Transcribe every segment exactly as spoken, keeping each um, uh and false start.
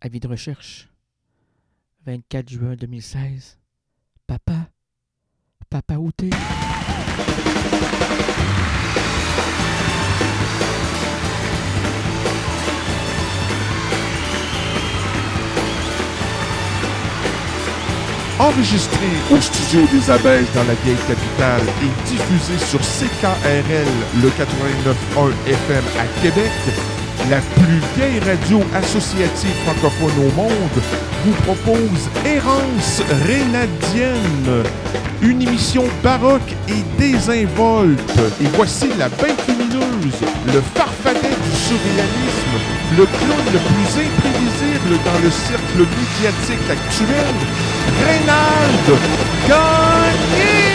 Avis de recherche. vingt-quatre juin deux mille seize. Papa. Papa, où t'es? Enregistré au studio des Abeilles dans la vieille capitale et diffusé sur C K R L, le quatre-vingt-neuf point un F M à Québec, la plus vieille radio associative francophone au monde, vous propose Errance Rénadienne, une émission baroque et désinvolte. Et voici la bête lumineuse, le farfadet du surréalisme, le clown le plus imprévisible dans le cercle médiatique actuel, Reynald Gagné!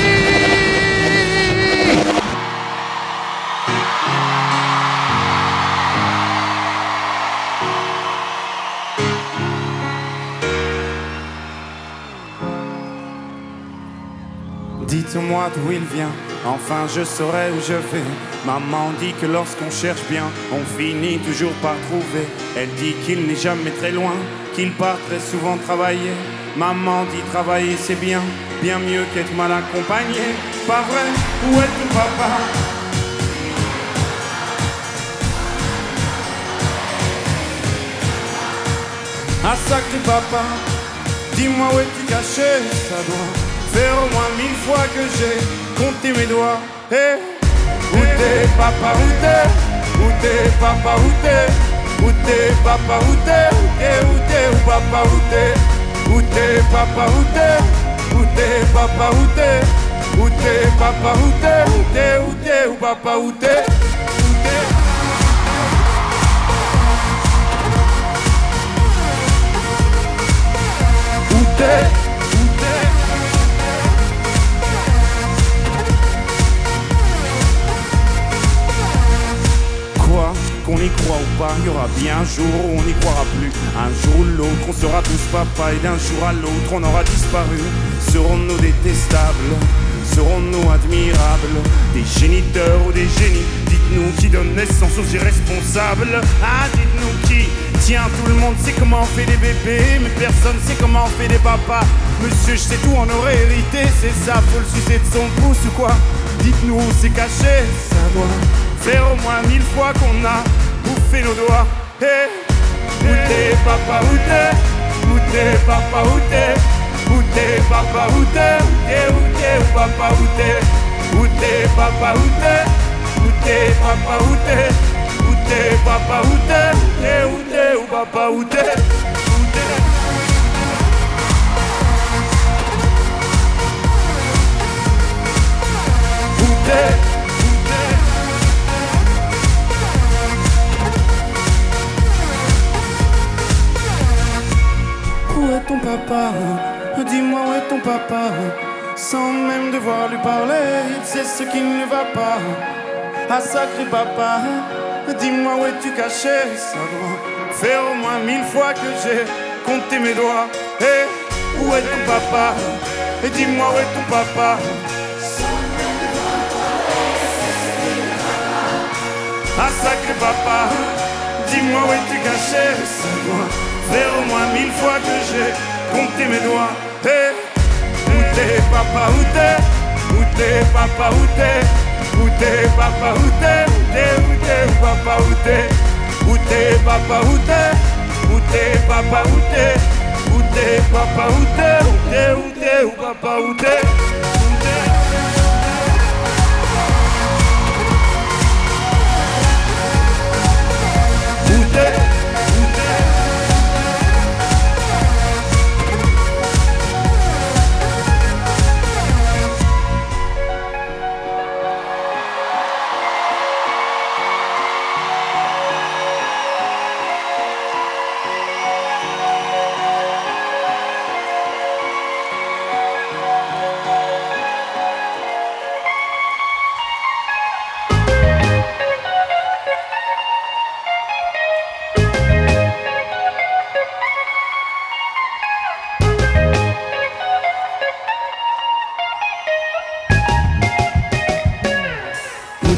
Dites-moi d'où il vient, enfin je saurai où je vais. Maman dit que lorsqu'on cherche bien, on finit toujours par trouver. Elle dit qu'il n'est jamais très loin, qu'il part très souvent travailler. Maman dit travailler c'est bien, bien mieux qu'être mal accompagné. Pas vrai, où est ton papa? Ah sacré papa, dis-moi où es-tu caché? Ça doit faire au moins mille fois que j'ai compté mes doigts. Hey, où t'es papa, où t'es? Où t'es papa, où t'es? Où t'es papa, où t'es? Où t'es, où papa, où t'es? Où t'es papa, où t'es? Où t'es papa, où t'es? Où t'es papa, où t'es? Où t'es, où t'es, où papa, où t'es? Où t'es? Où t'es? Qu'on y croit ou pas, il y aura bien un jour où on n'y croira plus. Un jour ou l'autre, on sera tous papa et d'un jour à l'autre, on aura disparu. Serons-nous détestables? Serons-nous admirables? Des géniteurs ou des génies? Dites-nous qui donne naissance aux irresponsables. Ah, dites-nous qui? Tiens, tout le monde sait comment on fait des bébés, mais personne sait comment on fait des papas. Monsieur, je sais tout, on aurait hérité, c'est ça, faut le sucer de son pouce ou quoi? Dites-nous où c'est caché, ça doit faire au moins mille fois qu'on a bouffé nos doigts. Hey, où t'es papa, où t'es? Où t'es papa, où t'es? Où t'es papa, où t'es? Où t'es, où papa, où t'es? Où t'es papa, où t'es? Où t'es papa, où t'es? Où t'es papa, où t'es? Où t'es, où papa, où t'es? Où t'es? Où t'es? Où est ton papa? Dis-moi où est ton papa? Sans même devoir lui parler, il sait ce qui ne va pas. Ah sacré papa, dis-moi où es-tu caché? Ça doit faire au moins mille fois que j'ai compté mes doigts. Hey, où est ton papa? Et dis-moi où est ton papa? Ah sacré papa, dis-moi où es-tu caché? Ça doit faire au moins mille fois que j'ai compté mes doigts. Hey, où t'es papa, où t'es? Où t'es papa, où t'es? Où t'es papa, où t'es? Où t'es, où papa, où t'es? Où t'es papa, où t'es? Où t'es papa, où t'es? Où t'es papa, où t'es? Où t'es, où t'es, où papa, où t'es? Où t'es?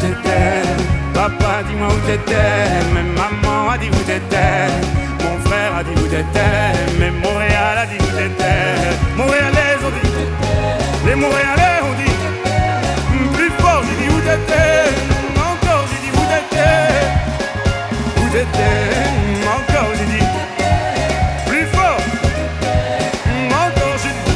Papa, dis-moi où t'étais, même maman a dit où t'étais. Mon frère a dit où t'étais, mais Montréal a dit où t'étais. Montréalais ont dit, les Montréalais ont dit, plus fort j'ai dit où t'étais, encore j'ai dit où t'étais, où t'étais, encore j'ai dit, plus fort, encore j'ai dit,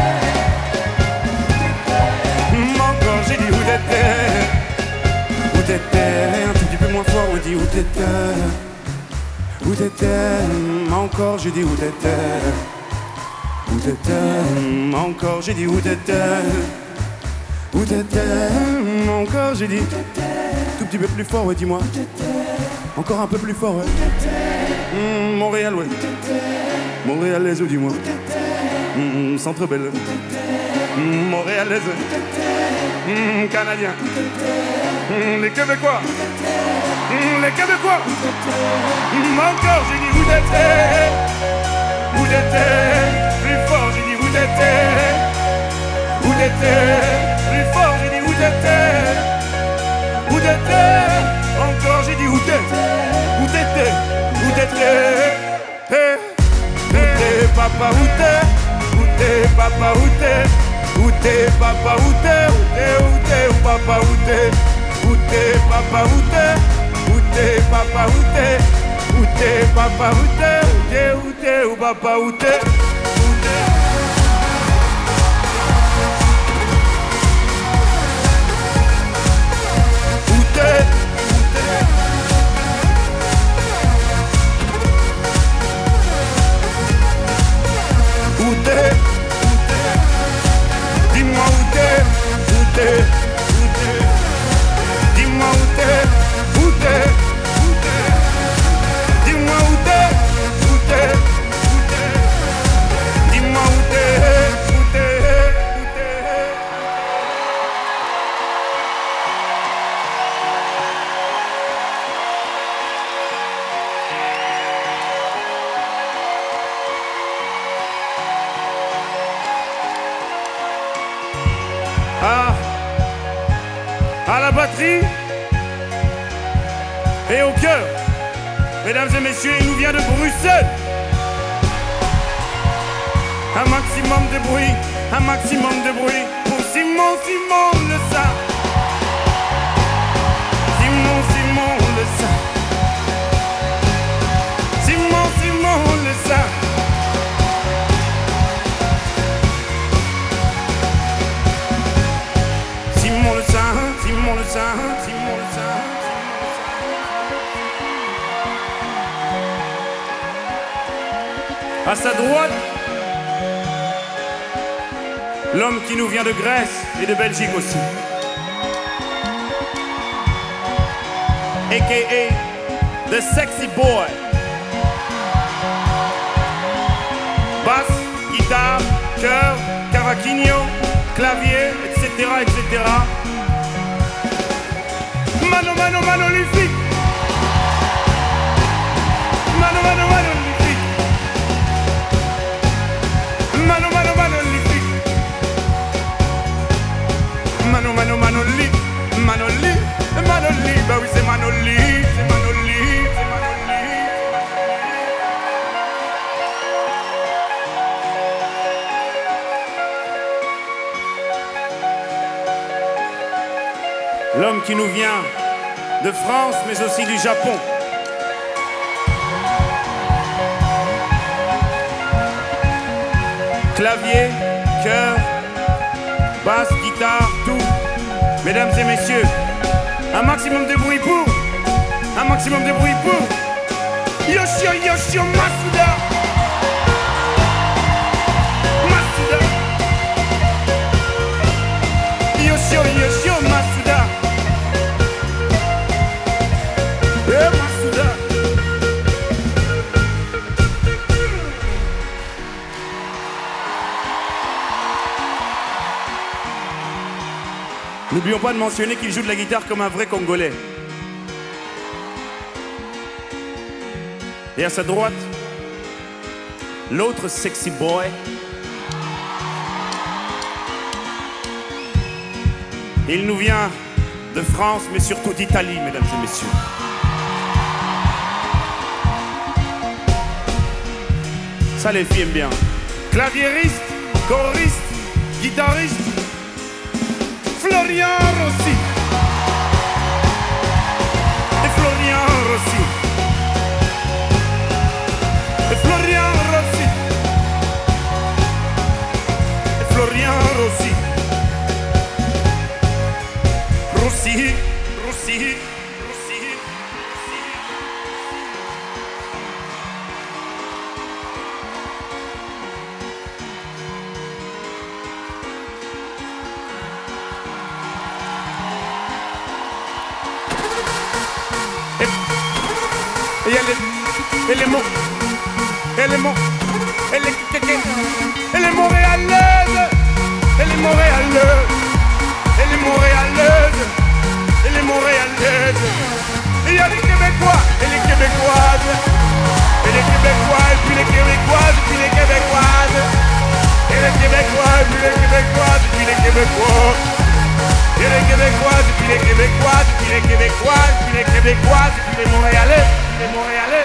encore j'ai dit où t'étais, où t'étais, un tout petit peu moins fort on dit où t'étais. Où t'étais, encore j'ai dit où t'étais. Où t'étais, encore j'ai dit où t'étais. Où t'étais, encore j'ai dit. Tout petit peu plus fort, ouais, dis-moi. Encore un peu plus fort, ouais. Mmh, Montréal, ouais. Montréalaise, dis-moi. Mmh, Centre Belle. Mmh, Montréalaise. Mmh, Canadien. Mmh, les Québécois. Mmh, les Québécois. Mmh, encore j'ai dit où t'étais. Où t'étais. Plus fort j'ai dit où t'étais. Où t'étais. Plus fort j'ai dit où t'étais. Où t'étais. Encore j'ai dit où t'étais. Où t'étais. Où t'étais. Hey. Où t'es papa où t'es. Où t'es papa où t'es. Où t'es papa où t'es. Où t'es où t'es où papa où t'es. Où t'es papa où t'es. Où t'es papa où t'es. Où t'es papa où t'es. Où t'es où t'es où papa où t'es. Où t'es. Où t'es. Dis-moi où t'es. Où t'es. Où t'es. Dis-moi où t'es. Où t'es. Où t'es. Dis-moi où t'es. Où t'es. Où t'es. Dis-moi où t'es. Où t'es. Où t'es. Ah, à la batterie et au cœur, mesdames et messieurs, il nous vient de Bruxelles. Un maximum de bruit, un maximum de bruit pour Simon, Simon le ça. Simon, Simon le ça. Simon, Simon le ça. Simon le Saint, Simon le Saint, Simon le Saint. À sa droite, l'homme qui nous vient de Grèce et de Belgique aussi. A K A The Sexy Boy. Basse, guitare, chœur, cavaquinho, clavier, et cetera, et cetera. Mano, mano, manolifique. Mano, mano, manolifique. Mano, mano, manolifique. Mano, mano, manoli. Manoli, manoli. Bah oui, c'est manoli, c'est manoli, c'est manoli. L'homme qui nous vient de France, mais aussi du Japon. Clavier, chœur, basse, guitare, tout. Mesdames et messieurs, un maximum de bruit pour, un maximum de bruit pour Yoshio Yoshio Masuda. Masuda. Yoshio Yoshio Masuda. Eh, Masuda. N'oublions pas de mentionner qu'il joue de la guitare comme un vrai Congolais. Et à sa droite, l'autre sexy boy. Il nous vient de France, mais surtout d'Italie, mesdames et messieurs. Ça les filme bien. Claviériste, choriste, guitariste, Florian Rossi. Et Florian Rossi. Et Florian Rossi. Et Florian Rossi. Rossi, Rossi, Rossi. Et elle est, elle est mon, elle est mon, elle est, elle est montréalaise, elle est montréalaise, elle est montréalaise, elle est montréalaise. Et il y a les Québécois et les Québécoises, et les Québécois et puis les Québécoises et puis les Québécoises, et les Québécois et puis les Québécoises et puis les Québécois. Et les Québécoises, et puis les Québécoises, et puis les Québécoises, et puis les Québécoises, et puis les Montréalais, et puis les Montréalais.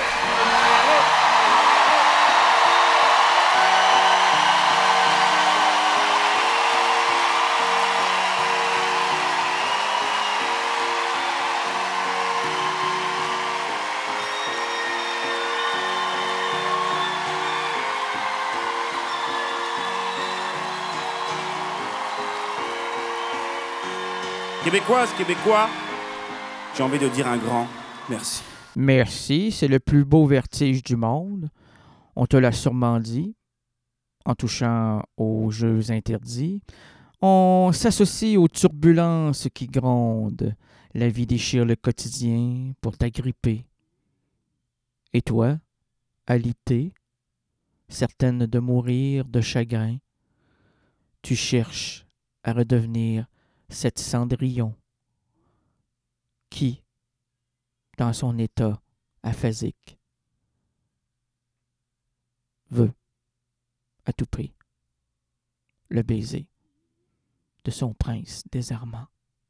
Québécoises, Québécois, j'ai envie de dire un grand merci. Merci, c'est le plus beau vertige du monde. On te l'a sûrement dit, en touchant aux jeux interdits. On s'associe aux turbulences qui grondent. La vie déchire le quotidien pour t'agripper. Et toi, alité, certaine de mourir de chagrin, tu cherches à redevenir cette Cendrillon qui, dans son état aphasique, veut, à tout prix, le baiser de son prince désarmant.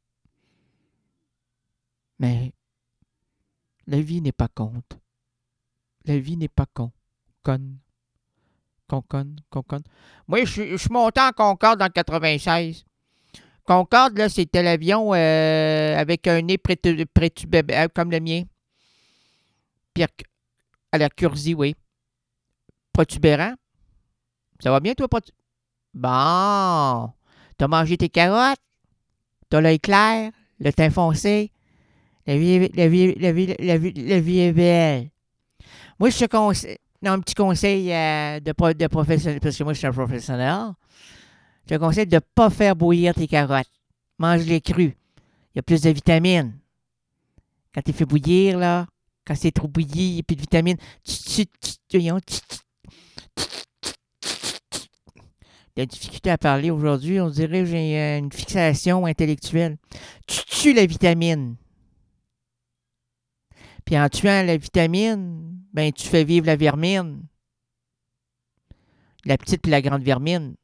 Mais la vie n'est pas conte. La vie n'est pas con. Conne. Conconne, Conconne. Moi, je suis- je suis monté en Concorde en quatre-vingt-seize. Concorde, là, c'était l'avion euh, avec un nez prétu- prétubé- euh, comme le mien. Puis à la Curzi, oui. Protubérant. Ça va bien, toi, protu... Bon. T'as mangé tes carottes. T'as l'œil clair, le teint foncé. La vie, est- la vie, la vie, la vie, la vie est belle. Moi, je te conseille... Non, un petit conseil euh, de, pro- de professionnel, parce que moi, je suis un professionnel. Je te conseille de ne pas faire bouillir tes carottes. Mange-les crues. Il y a plus de vitamines. Quand tu fais bouillir, là, quand c'est trop bouilli, il n'y a plus de vitamines. J'ai de la difficulté à parler aujourd'hui. On dirait que j'ai euh, une fixation intellectuelle. Tu tues la vitamine. Puis en tuant la vitamine, ben tu fais vivre la vermine. La petite et la grande vermine.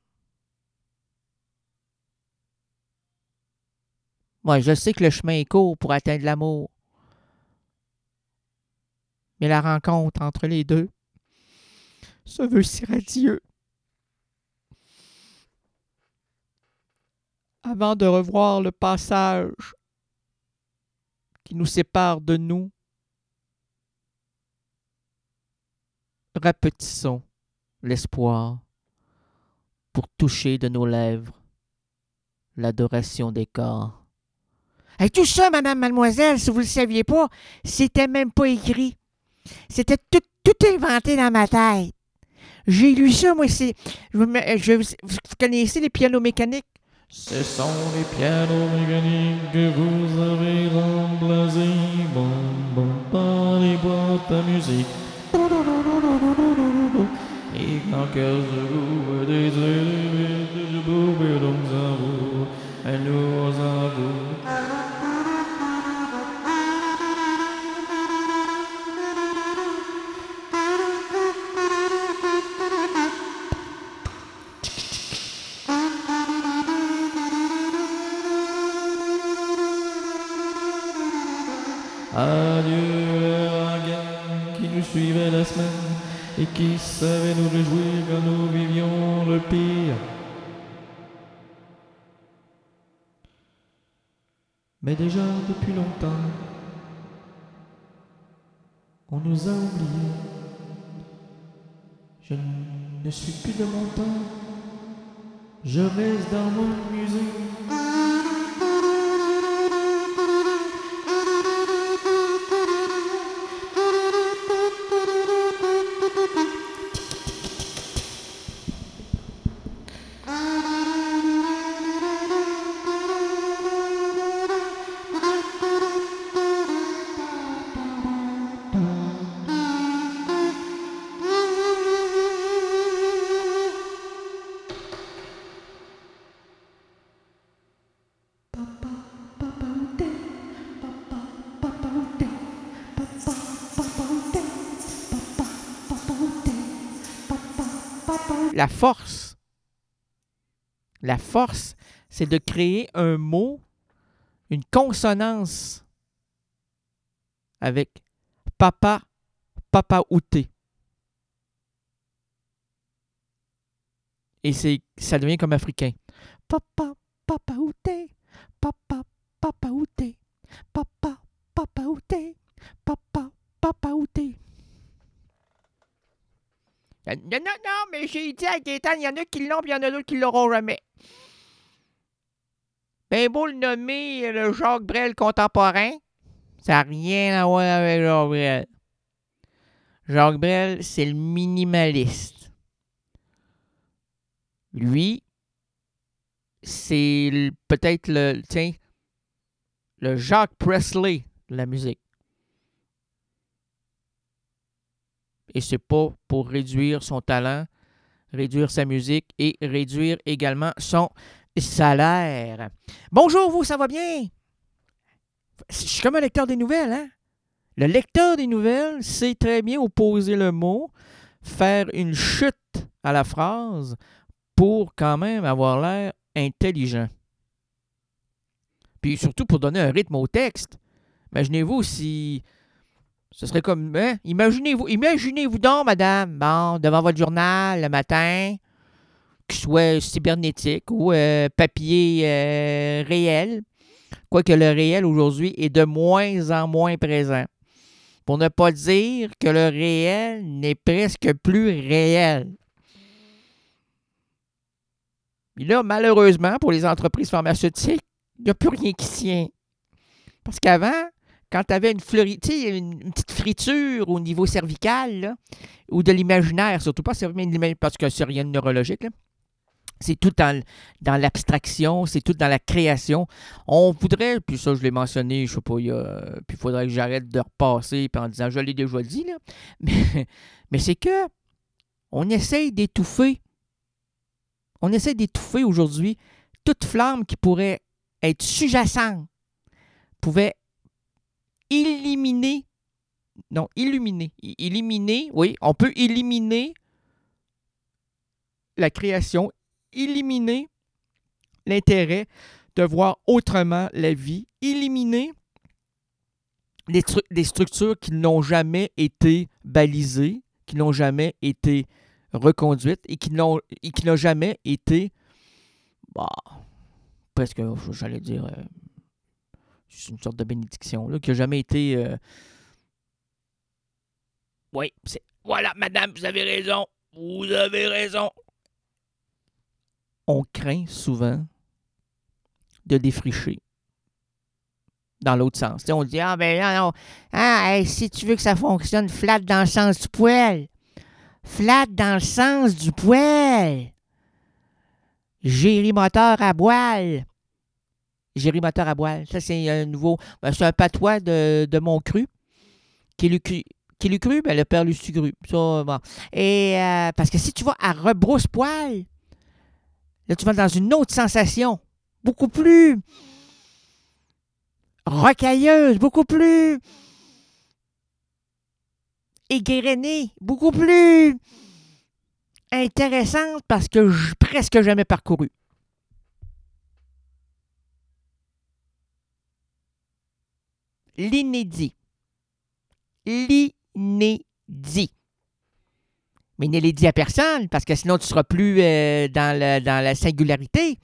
Moi, je sais que le chemin est court pour atteindre l'amour. Mais la rencontre entre les deux se veut si radieux. Avant de revoir le passage qui nous sépare de nous, rapetissons l'espoir pour toucher de nos lèvres l'adoration des corps. Et tout ça, madame, mademoiselle, si vous ne le saviez pas, c'était même pas écrit. C'était tout, tout inventé dans ma tête. J'ai lu ça, moi, c'est... Je, me- je- vous connaissez les pianos mécaniques? Ce sont les pianos mécaniques que vous avez remplacés. Bon, bon, par les boîtes à musique. Et quand que je vous désire, je pouvais donc à vous, à nous à vous. Adieu la gang qui nous suivait la semaine et qui savait nous réjouir quand nous vivions le pire. Mais déjà depuis longtemps, on nous a oubliés. Je ne suis plus de mon temps, je reste dans mon musée. La force, la force, c'est de créer un mot, une consonance avec papa, papa outé. Et c'est, ça devient comme africain. Papa, papa outé, papa, papa outé, papa, papa outé, papa, papa outé. Non, non, non, mais j'ai dit à Gaétan, il y en a qui l'ont, puis il y en a d'autres qui l'auront jamais. Ben beau le nommer le Jacques Brel contemporain, ça n'a rien à voir avec Jacques Brel. Jacques Brel, c'est le minimaliste. Lui, c'est le, peut-être le, tiens, le Jacques Presley de la musique. Et c'est pas pour réduire son talent, réduire sa musique et réduire également son salaire. Bonjour, vous, ça va bien? Je suis comme un lecteur des nouvelles, hein? Le lecteur des nouvelles sait très bien opposer le mot, faire une chute à la phrase pour quand même avoir l'air intelligent. Puis surtout pour donner un rythme au texte. Imaginez-vous si... Ce serait comme... Hein? Imaginez-vous, imaginez-vous donc, madame, bon, devant votre journal le matin, qu'il soit cybernétique ou euh, papier euh, réel, quoique le réel aujourd'hui est de moins en moins présent. Pour ne pas dire que le réel n'est presque plus réel. Et là, malheureusement, pour les entreprises pharmaceutiques, il n'y a plus rien qui tient. Parce qu'avant, quand tu avais une, fleuri, une, une petite friture au niveau cervical, là, ou de l'imaginaire, surtout pas parce que c'est rien de neurologique, là, c'est tout dans, dans l'abstraction, c'est tout dans la création. On voudrait, puis ça je l'ai mentionné, je sais pas, il y a, puis il faudrait que j'arrête de repasser puis en disant, je l'ai déjà dit, là, mais, mais c'est que on essaye d'étouffer, on essaie d'étouffer aujourd'hui toute flamme qui pourrait être sous-jacente, pouvait éliminer, non, illuminer, éliminer, oui, on peut éliminer la création, éliminer l'intérêt de voir autrement la vie, éliminer des, stru- des structures qui n'ont jamais été balisées, qui n'ont jamais été reconduites et qui n'ont, et qui n'ont jamais été, bah, presque, j'allais dire, euh, c'est une sorte de bénédiction, là, qui n'a jamais été... Euh... Oui, c'est... Voilà, madame, vous avez raison. Vous avez raison. On craint souvent de défricher dans l'autre sens. T'sais, on dit, ah ben non, non. Ah, hey, si tu veux que ça fonctionne, flatte dans le sens du poil. Flatte dans le sens du poil. Géri-moteur à boile. Géri-moteur à boile. Ça, c'est un nouveau... Ben, c'est un patois de, de Montcru. Qui lui cru... Qui lui cru? Ben, le père Lustucru. Ça, bon. Et euh, parce que si tu vas à rebrousse-poil, là, tu vas dans une autre sensation. Beaucoup plus rocailleuse, beaucoup plus égrenée, beaucoup plus intéressante parce que j'ai presque jamais parcouru. L'inédit. L'inédit. Mais ne les dis à personne, parce que sinon tu ne seras plus euh, dans, le, dans la singularité.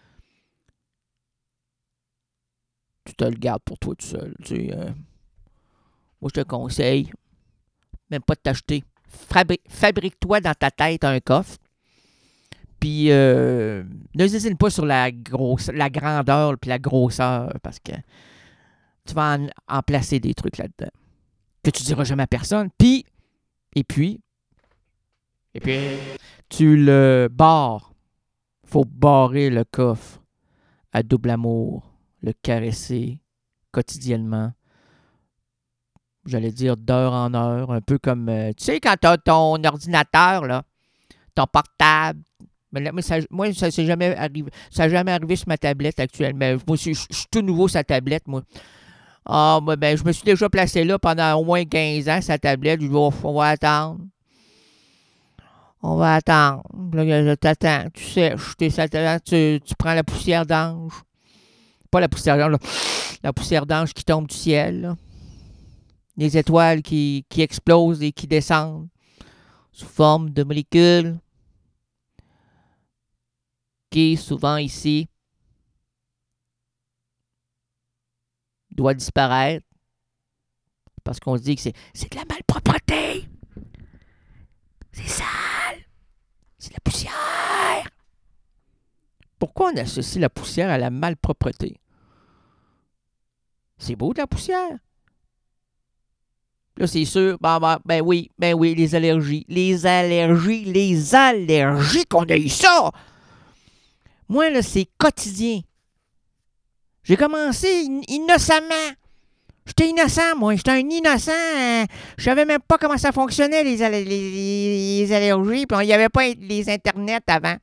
Tu te le gardes pour toi tout seul. Tu sais, euh, moi, je te conseille, même pas de t'acheter. Fabri- fabrique-toi dans ta tête un coffre. Puis, euh, ne zizine pas sur la, grosse, la grandeur et la grosseur, parce que tu vas en, en placer des trucs là-dedans que tu diras jamais à personne. Puis, et puis, et puis, tu le barres. Faut barrer le coffre à double amour, le caresser quotidiennement. J'allais dire d'heure en heure, un peu comme, euh, tu sais, quand tu as ton ordinateur, là, ton portable. Mais là, moi, ça, moi, ça s'est jamais arrivé. Ça n'a jamais arrivé sur ma tablette actuellement. Moi, je suis tout nouveau sur la tablette, moi. Ah, ben, ben, je me suis déjà placé là pendant au moins quinze ans, sa tablette. Je dis, oh, on va attendre. On va attendre. Là, je t'attends. Tu sèches. Tu, tu prends la poussière d'ange. Pas la poussière d'ange, là. La poussière d'ange qui tombe du ciel, là. Les étoiles qui, qui explosent et qui descendent sous forme de molécules qui, souvent ici, doit disparaître parce qu'on se dit que c'est, c'est de la malpropreté. C'est sale. C'est de la poussière. Pourquoi on associe la poussière à la malpropreté? C'est beau de la poussière. Là, c'est sûr, ben, ben, ben oui, ben oui, les allergies. Les allergies, les allergies qu'on a eu ça! Moi, là, c'est quotidien. J'ai commencé in- innocemment. J'étais innocent, moi. J'étais un innocent. Euh, je savais même pas comment ça fonctionnait, les, aller- les, les allergies. Puis il n'y avait pas les internets avant.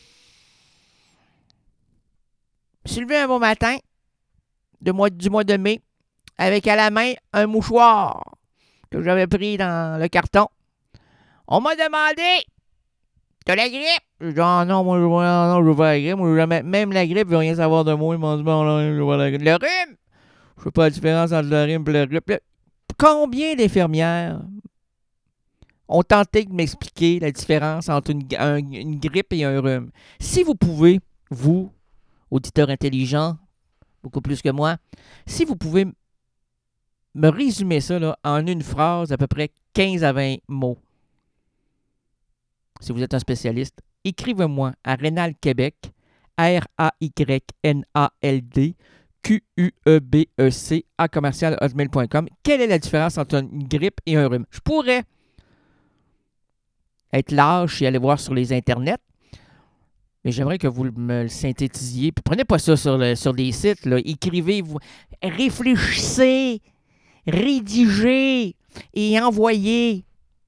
Je me suis levé un bon matin de mois, du mois de mai avec à la main un mouchoir que j'avais pris dans le carton. On m'a demandé, t'as la grippe? Je dis, ah non, moi, je non, je veux pas la grippe. Moi, jamais, même la grippe, je veux rien savoir de moi. Ils m'ont dit, bon, là, je veux pas la grippe. Le rhume! Je sais pas la différence entre le rhume et le grippe. Combien d'infirmières ont tenté de m'expliquer la différence entre une, un, une grippe et un rhume? Si vous pouvez, vous, auditeurs intelligents, beaucoup plus que moi, si vous pouvez me résumer ça là, en une phrase d'à peu près quinze à vingt mots. Si vous êtes un spécialiste, écrivez-moi à Rénal Québec, R A Y N A L D, Q U E B E C, à commercial hotmail point com. Quelle est la différence entre une grippe et un rhume? Je pourrais être lâche et aller voir sur les internets, mais j'aimerais que vous me le synthétisiez. Puis prenez pas ça sur, le, sur des sites, là. Écrivez, vous, réfléchissez, rédigez et envoyez.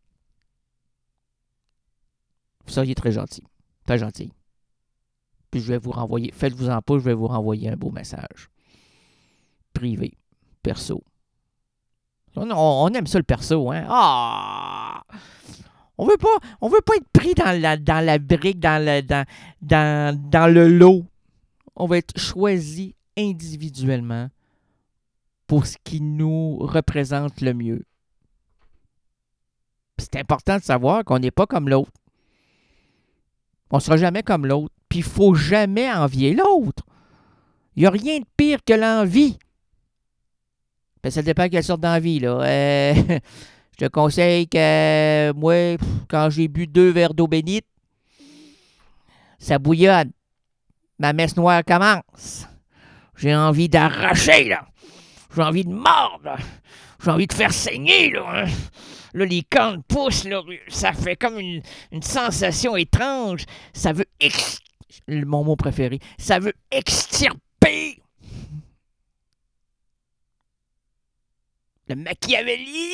Vous seriez très gentil. Très gentil. Puis je vais vous renvoyer. Faites-vous-en pas, je vais vous renvoyer un beau message. Privé. Perso. On, on, on aime ça le perso, hein? Ah! On veut pas, on veut pas être pris dans la, dans la brique, dans le, dans, dans, dans le lot. On va être choisi individuellement pour ce qui nous représente le mieux. Puis c'est important de savoir qu'on n'est pas comme l'autre. On ne sera jamais comme l'autre. Puis il ne faut jamais envier l'autre. Il n'y a rien de pire que l'envie. Ben, ça dépend de quelle sorte d'envie, là. Euh, je te conseille que, euh, moi, quand j'ai bu deux verres d'eau bénite, ça bouillonne. Ma messe noire commence. J'ai envie d'arracher, là. J'ai envie de mordre. J'ai envie de faire saigner, là. Hein. Là, les cornes poussent, là, ça fait comme une, une sensation étrange. Ça veut... Ex... Mon mot préféré. Ça veut extirper le Machiavelli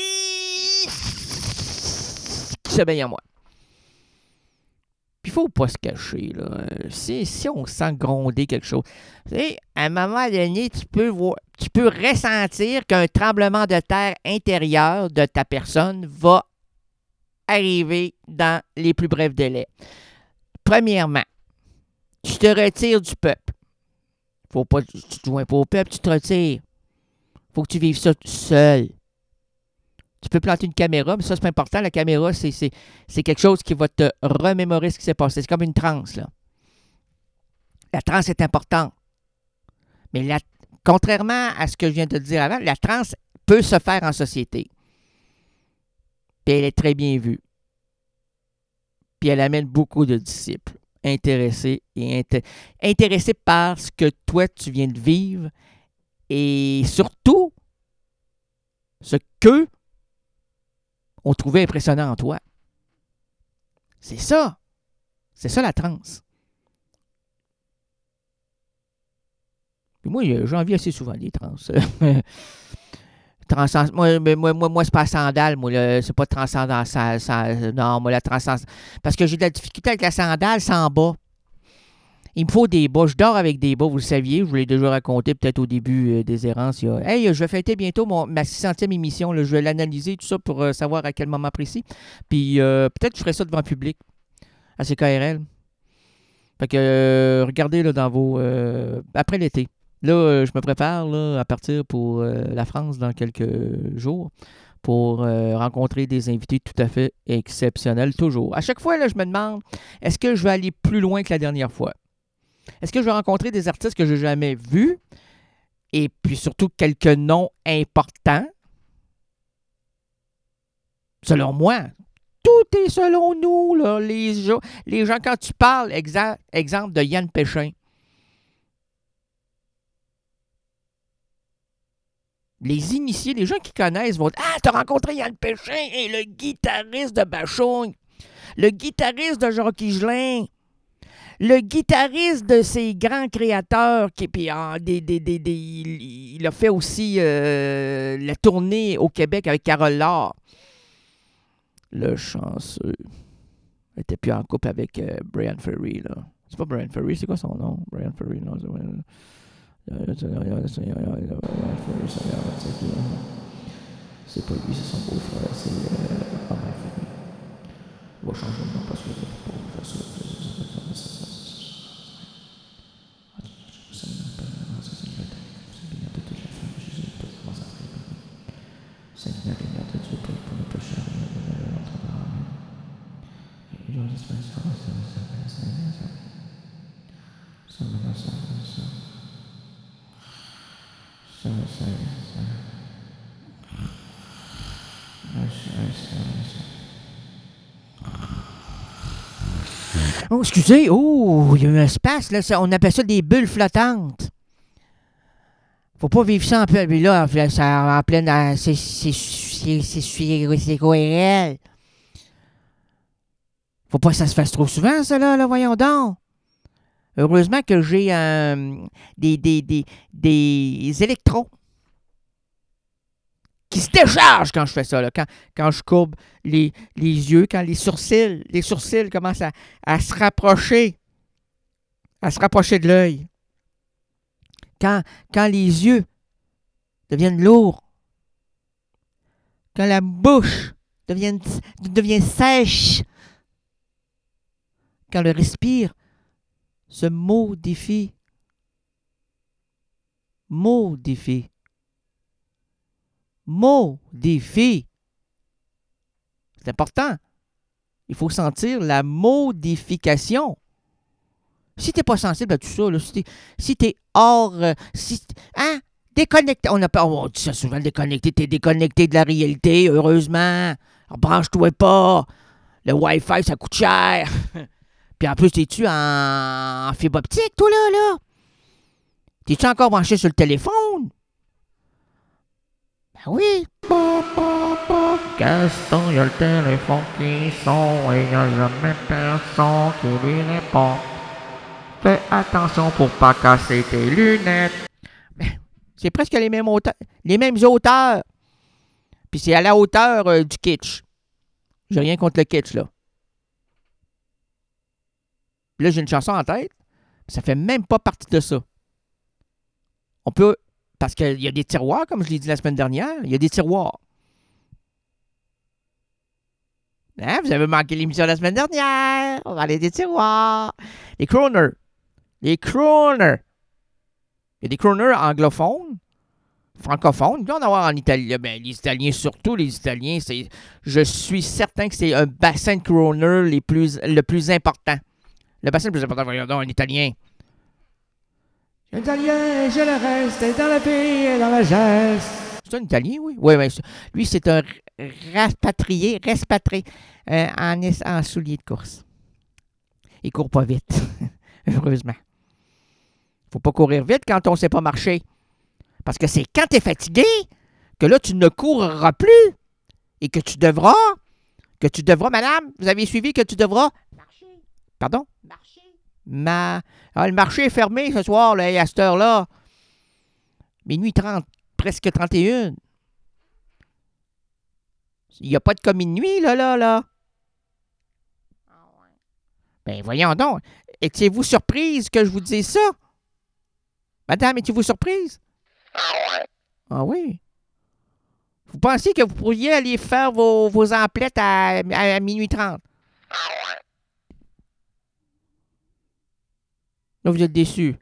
qui sommeille en moi. Puis il faut pas se cacher, là. Si, si on sent gronder quelque chose, tu sais, à un moment donné, tu peux voir, tu peux ressentir qu'un tremblement de terre intérieur de ta personne va arriver dans les plus brefs délais. Premièrement, tu te retires du peuple. Faut pas, tu te joins pas au peuple, tu te retires. Faut que tu vives ça seul. Tu peux planter une caméra, mais ça, c'est pas important. La caméra, c'est, c'est, c'est quelque chose qui va te remémorer ce qui s'est passé. C'est comme une transe, là. La transe est importante. Mais la, contrairement à ce que je viens de te dire avant, la transe peut se faire en société. Puis elle est très bien vue. Puis elle amène beaucoup de disciples intéressés et inté- intéressés par ce que toi, tu viens de vivre et surtout ce qu'eux ont trouvé impressionnant en toi. C'est ça. C'est ça la transe. Puis moi, j'en vis assez souvent des trans. Transcend... Moi, moi, moi, moi, c'est pas sandale, moi, là. C'est pas transcendant. Ça, ça... Non, moi, la transcendance. Parce que j'ai de la difficulté avec la sandale sans bas. Il me faut des bas. Je dors avec des bas, vous le saviez. Je vous l'ai déjà raconté peut-être au début euh, des errances. Il y a... Hey, je vais fêter bientôt mon... ma six centième émission. Là. Je vais l'analyser, tout ça, pour euh, savoir à quel moment précis. Puis euh, peut-être que je ferai ça devant le public, à C K R L. Fait que euh, regardez là, dans vos... Euh, après l'été. Là, euh, je me prépare là, à partir pour euh, la France dans quelques jours pour euh, rencontrer des invités tout à fait exceptionnels, toujours. À chaque fois, là, je me demande, est-ce que je vais aller plus loin que la dernière fois? Est-ce que je vais rencontrer des artistes que je n'ai jamais vus? Et puis surtout, quelques noms importants? Selon moi, tout est selon nous. Là, les, gens, les gens, quand tu parles, exa- exemple de Yann Péchin, les initiés, les gens qui connaissent vont dire « Ah, t'as rencontré Yann Péchin, hey, le guitariste de Bachung, le guitariste de Jacques Higelin, le guitariste de ces grands créateurs, qui puis, ah, des, des, des, des, il, il a fait aussi euh, la tournée au Québec avec Carole Laure. Le chanceux. Il n'était plus en couple avec euh, Brian Ferry. Là. C'est pas Brian Ferry, c'est quoi son nom? Brian Ferry, non, c'est... C'est pas lui, c'est son beau-frère, c'est euh, Robert Ferry. Il va changer de nom parce que c'est pour faire ça. Oh, excusez, oh, il y a eu un espace, là, ça, on appelle ça des bulles flottantes. Faut pas vivre ça en plein, là, ça, en pleine, c'est, c'est, c'est, c'est, c'est, c'est cohérent. Faut pas que ça se fasse trop souvent, ça, là, là voyons donc. Heureusement que j'ai euh, des, des, des, des électrons qui se déchargent quand je fais ça, là, quand, quand je courbe les, les yeux, quand les sourcils, les sourcils commencent à, à se rapprocher, à se rapprocher de l'œil. Quand, quand les yeux deviennent lourds, quand la bouche devient, devient sèche, quand le respire se modifie, modifie, modifie. C'est important. Il faut sentir la modification. Si tu n'es pas sensible à tout ça, là, si tu es si t'es hors... Euh, si, hein? Déconnecté. On, a pas, on dit ça souvent, déconnecté. Tu es déconnecté de la réalité, heureusement. Alors, branche-toi pas. Le Wi-Fi, ça coûte cher. Puis en plus, t'es-tu en, en fibre optique, toi, là, là? T'es-tu encore branché sur le téléphone? Ben oui. Gaston, il y a le téléphone qui sonne et il n'y a jamais personne qui lui répond. Fais attention pour pas casser tes lunettes. Ben, c'est presque les mêmes auteurs. Les mêmes auteurs. Puis c'est à la hauteur euh, du kitsch. J'ai rien contre le kitsch, là. Puis là, j'ai une chanson en tête. Ça fait même pas partie de ça. On peut... Parce qu'il y a des tiroirs, comme je l'ai dit la semaine dernière. Il y a des tiroirs. Hein? Vous avez manqué l'émission la semaine dernière. On va aller des tiroirs. Les crooners. Les crooners. Il y a des crooners anglophones francophone. Il doit en avoir en italien. Ben, les Italiens, surtout les Italiens, c'est, je suis certain que c'est un bassin de crooner les plus, le plus important. Le bassin le plus important, voyons donc, en italien. Italien, je le reste dans la paix et dans la geste. C'est un Italien, oui? Oui, oui. Lui, c'est un rapatrié, respatré euh, en, en souliers de course. Il court pas vite, heureusement. Faut pas courir vite quand on sait pas marcher. Parce que c'est quand tu es fatigué que là, tu ne courras plus et que tu devras, que tu devras, madame, vous avez suivi que tu devras marcher. Pardon? Marcher. Ma... Ah, le marché est fermé ce soir, là, à cette heure-là. Minuit trente, presque trente et une. Il n'y a pas de commis de nuit, là, là, là. Ben, voyons donc. Étiez-vous surprise que je vous dise ça? Madame, étiez-vous surprise? Ah oui. Vous pensiez que vous pourriez aller faire vos, vos emplettes à, à, à minuit trente? Là, vous êtes déçus.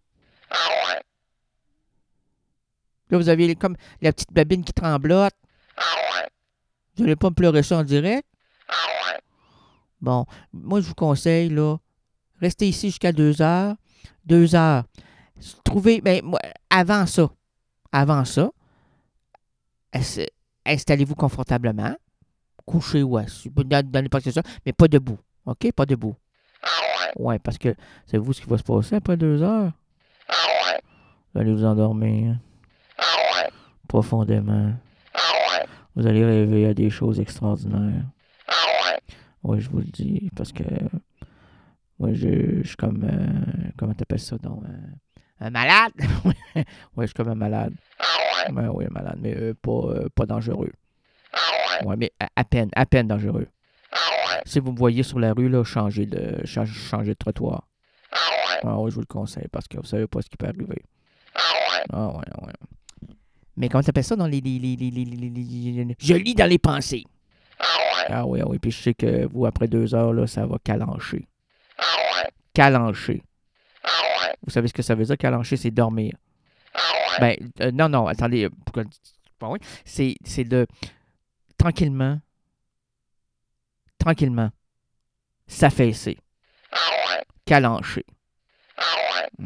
Là, vous avez comme la petite babine qui tremblote. Vous n'allez pas me pleurer ça en direct? Bon, moi, je vous conseille, là, restez ici jusqu'à deux heures. Deux heures. Trouvez, ben, avant ça, avant ça, installez-vous confortablement. Couchez ou assis, dans n'importe quoi, mais pas debout. OK? Pas debout. Ouais, parce que savez-vous ce qui va se passer après deux heures? Vous allez vous endormir. Profondément. Vous allez rêver à des choses extraordinaires. Oui, je vous le dis, parce que moi, je, je suis comme... Euh, comment t'appelles ça, donc? Euh, un malade? Oui, je suis comme un malade. Ouais, oui, un malade, mais euh, pas, euh, pas dangereux. Oui, mais à, à peine, à peine dangereux. Si vous me voyez sur la rue, là, changez de, change, changez de trottoir. Ah oui, je vous le conseille, parce que vous savez pas ce qui peut arriver. Ah ouais, ouais. Mais comment t'appelles ça dans les, les, les, les, les, les, les, les... Je lis dans les pensées. Ah oui, ah oui, puis je sais que vous, après deux heures, là, ça va calancher. Calancher. Vous savez ce que ça veut dire, calancher, c'est dormir. Ben, euh, non, non, attendez. Pourquoi... Bon, oui. C'est, c'est de... Tranquillement. Tranquillement. S'affaisser. Calancher. Mm.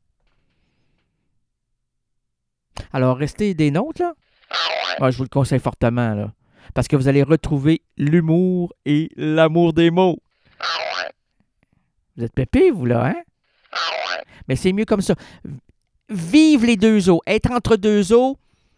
Alors, restez des nôtres, là. Ah, je vous le conseille fortement, là. Parce que vous allez retrouver l'humour et l'amour des mots. Vous êtes pépé, vous, là, hein? Mais c'est mieux comme ça. Vive les deux eaux. Être entre deux eaux,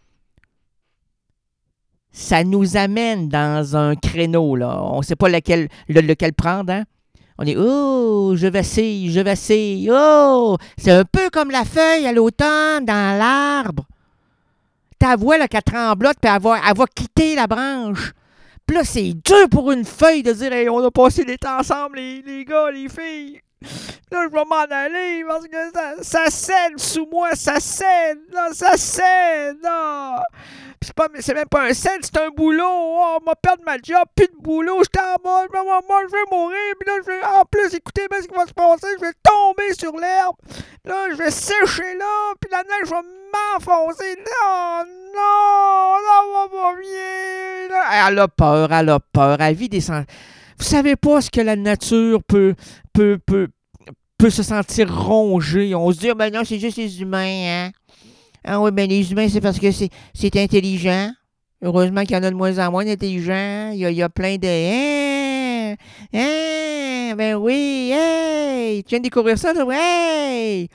ça nous amène dans un créneau, là. On ne sait pas lequel, le, lequel prendre, hein? On est « Oh, je vacille, je vacille. Oh! » C'est un peu comme la feuille à l'automne dans l'arbre. Ta voix, là, qu'elle tremblote, puis elle va, elle va quitter la branche. Puis là, c'est dur pour une feuille de dire hey, « On a passé des temps ensemble, les, les gars, les filles. » Là, je vais m'en aller parce que ça, ça cède sous moi, ça cède, là, ça cède, là. Puis c'est, pas, c'est même pas un cède, c'est un boulot. Oh, on m'a perdu ma job, plus de boulot, j'étais en bas, je vais, moi, je vais mourir. Puis là, je vais, en plus, écoutez bien ce qui va se passer, je vais tomber sur l'herbe. Là, je vais sécher là, puis la neige va m'enfoncer. Non, non, ça va pas bien. Là. Elle a peur, elle a peur, elle vit des sentiments. Vous savez pas ce que la nature peut, peut, peut, peut se sentir rongée. On se dit, oh, ben non, c'est juste les humains, hein. Ah oui, ben les humains, c'est parce que c'est, c'est intelligent. Heureusement qu'il y en a de moins en moins d'intelligents. Il y a, il y a plein de... Hein? Hein? Ben oui, hey! Tu viens de découvrir ça, toi? Hey!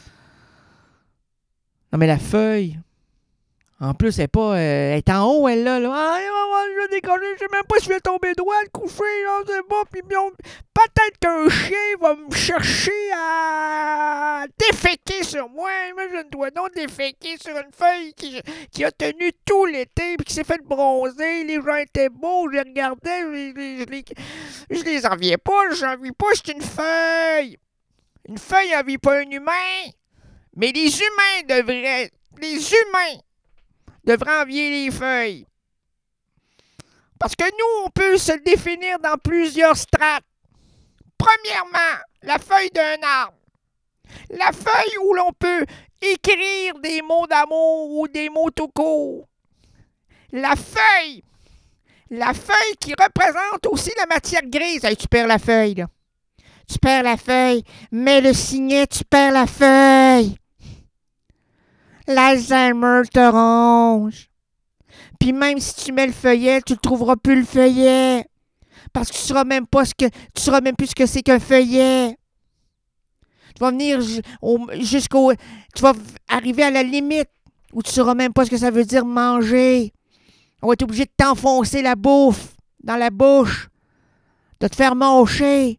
Non, mais la feuille... En plus, elle est pas... Euh, elle est en haut, elle, là. là. Ah, je vais décoller, je sais même pas si je vais tomber droit, le coucher, là, c'est pas. Puis on... peut-être qu'un chien va me chercher à déféquer sur moi. Imagine-toi donc déféquer sur une feuille qui, qui a tenu tout l'été puis qui s'est fait bronzer. Les gens étaient beaux, je les regardais, je les, je les, je les enviais pas, je n'envie pas, c'est une feuille. Une feuille n'envie pas un humain. Mais les humains devraient... Les humains devraient envier les feuilles. Parce que nous, on peut se définir dans plusieurs strates. Premièrement, la feuille d'un arbre. La feuille où l'on peut écrire des mots d'amour ou des mots tout court. La feuille. La feuille qui représente aussi la matière grise. Hey, tu perds la feuille, là. Tu perds la feuille. Mets le signet, tu perds la feuille. L'Alzheimer te ronge. Puis même si tu mets le feuillet, tu ne trouveras plus le feuillet. Parce que tu ne sauras même pas ce que. Tu sauras même plus ce que c'est qu'un feuillet. Tu vas venir jusqu'au. Tu vas arriver à la limite où tu ne sauras même pas ce que ça veut dire manger. On va être obligé de t'enfoncer la bouffe dans la bouche, de te faire mâcher,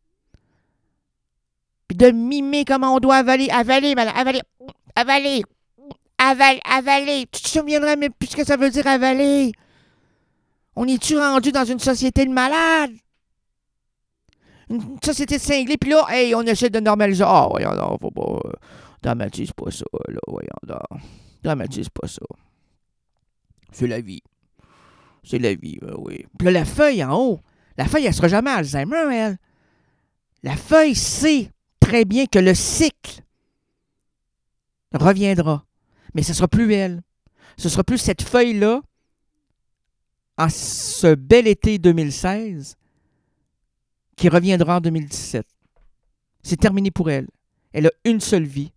puis de mimer comment on doit avaler. Avaler, madame, avaler, avaler, avaler, avaler. Tu te souviendras même plus ce que ça veut dire avaler. On est-tu rendu dans une société de malades? Une société de cinglés, puis là, hey, on essaie de normaliser. Ah, oh, voyons donc, faut pas. Euh, dramatise pas ça, là, voyons donc. Dramatise pas ça. C'est la vie. C'est la vie, ben oui. Puis là, la feuille en haut, la feuille, elle sera jamais Alzheimer, elle. La feuille sait très bien que le cycle reviendra. Mais ce ne sera plus elle. Ce ne sera plus cette feuille-là, en ce bel été deux mille seize, qui reviendra en deux mille dix-sept. C'est terminé pour elle. Elle a une seule vie.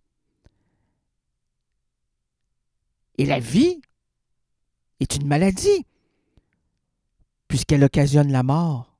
Et la vie est une maladie, puisqu'elle occasionne la mort.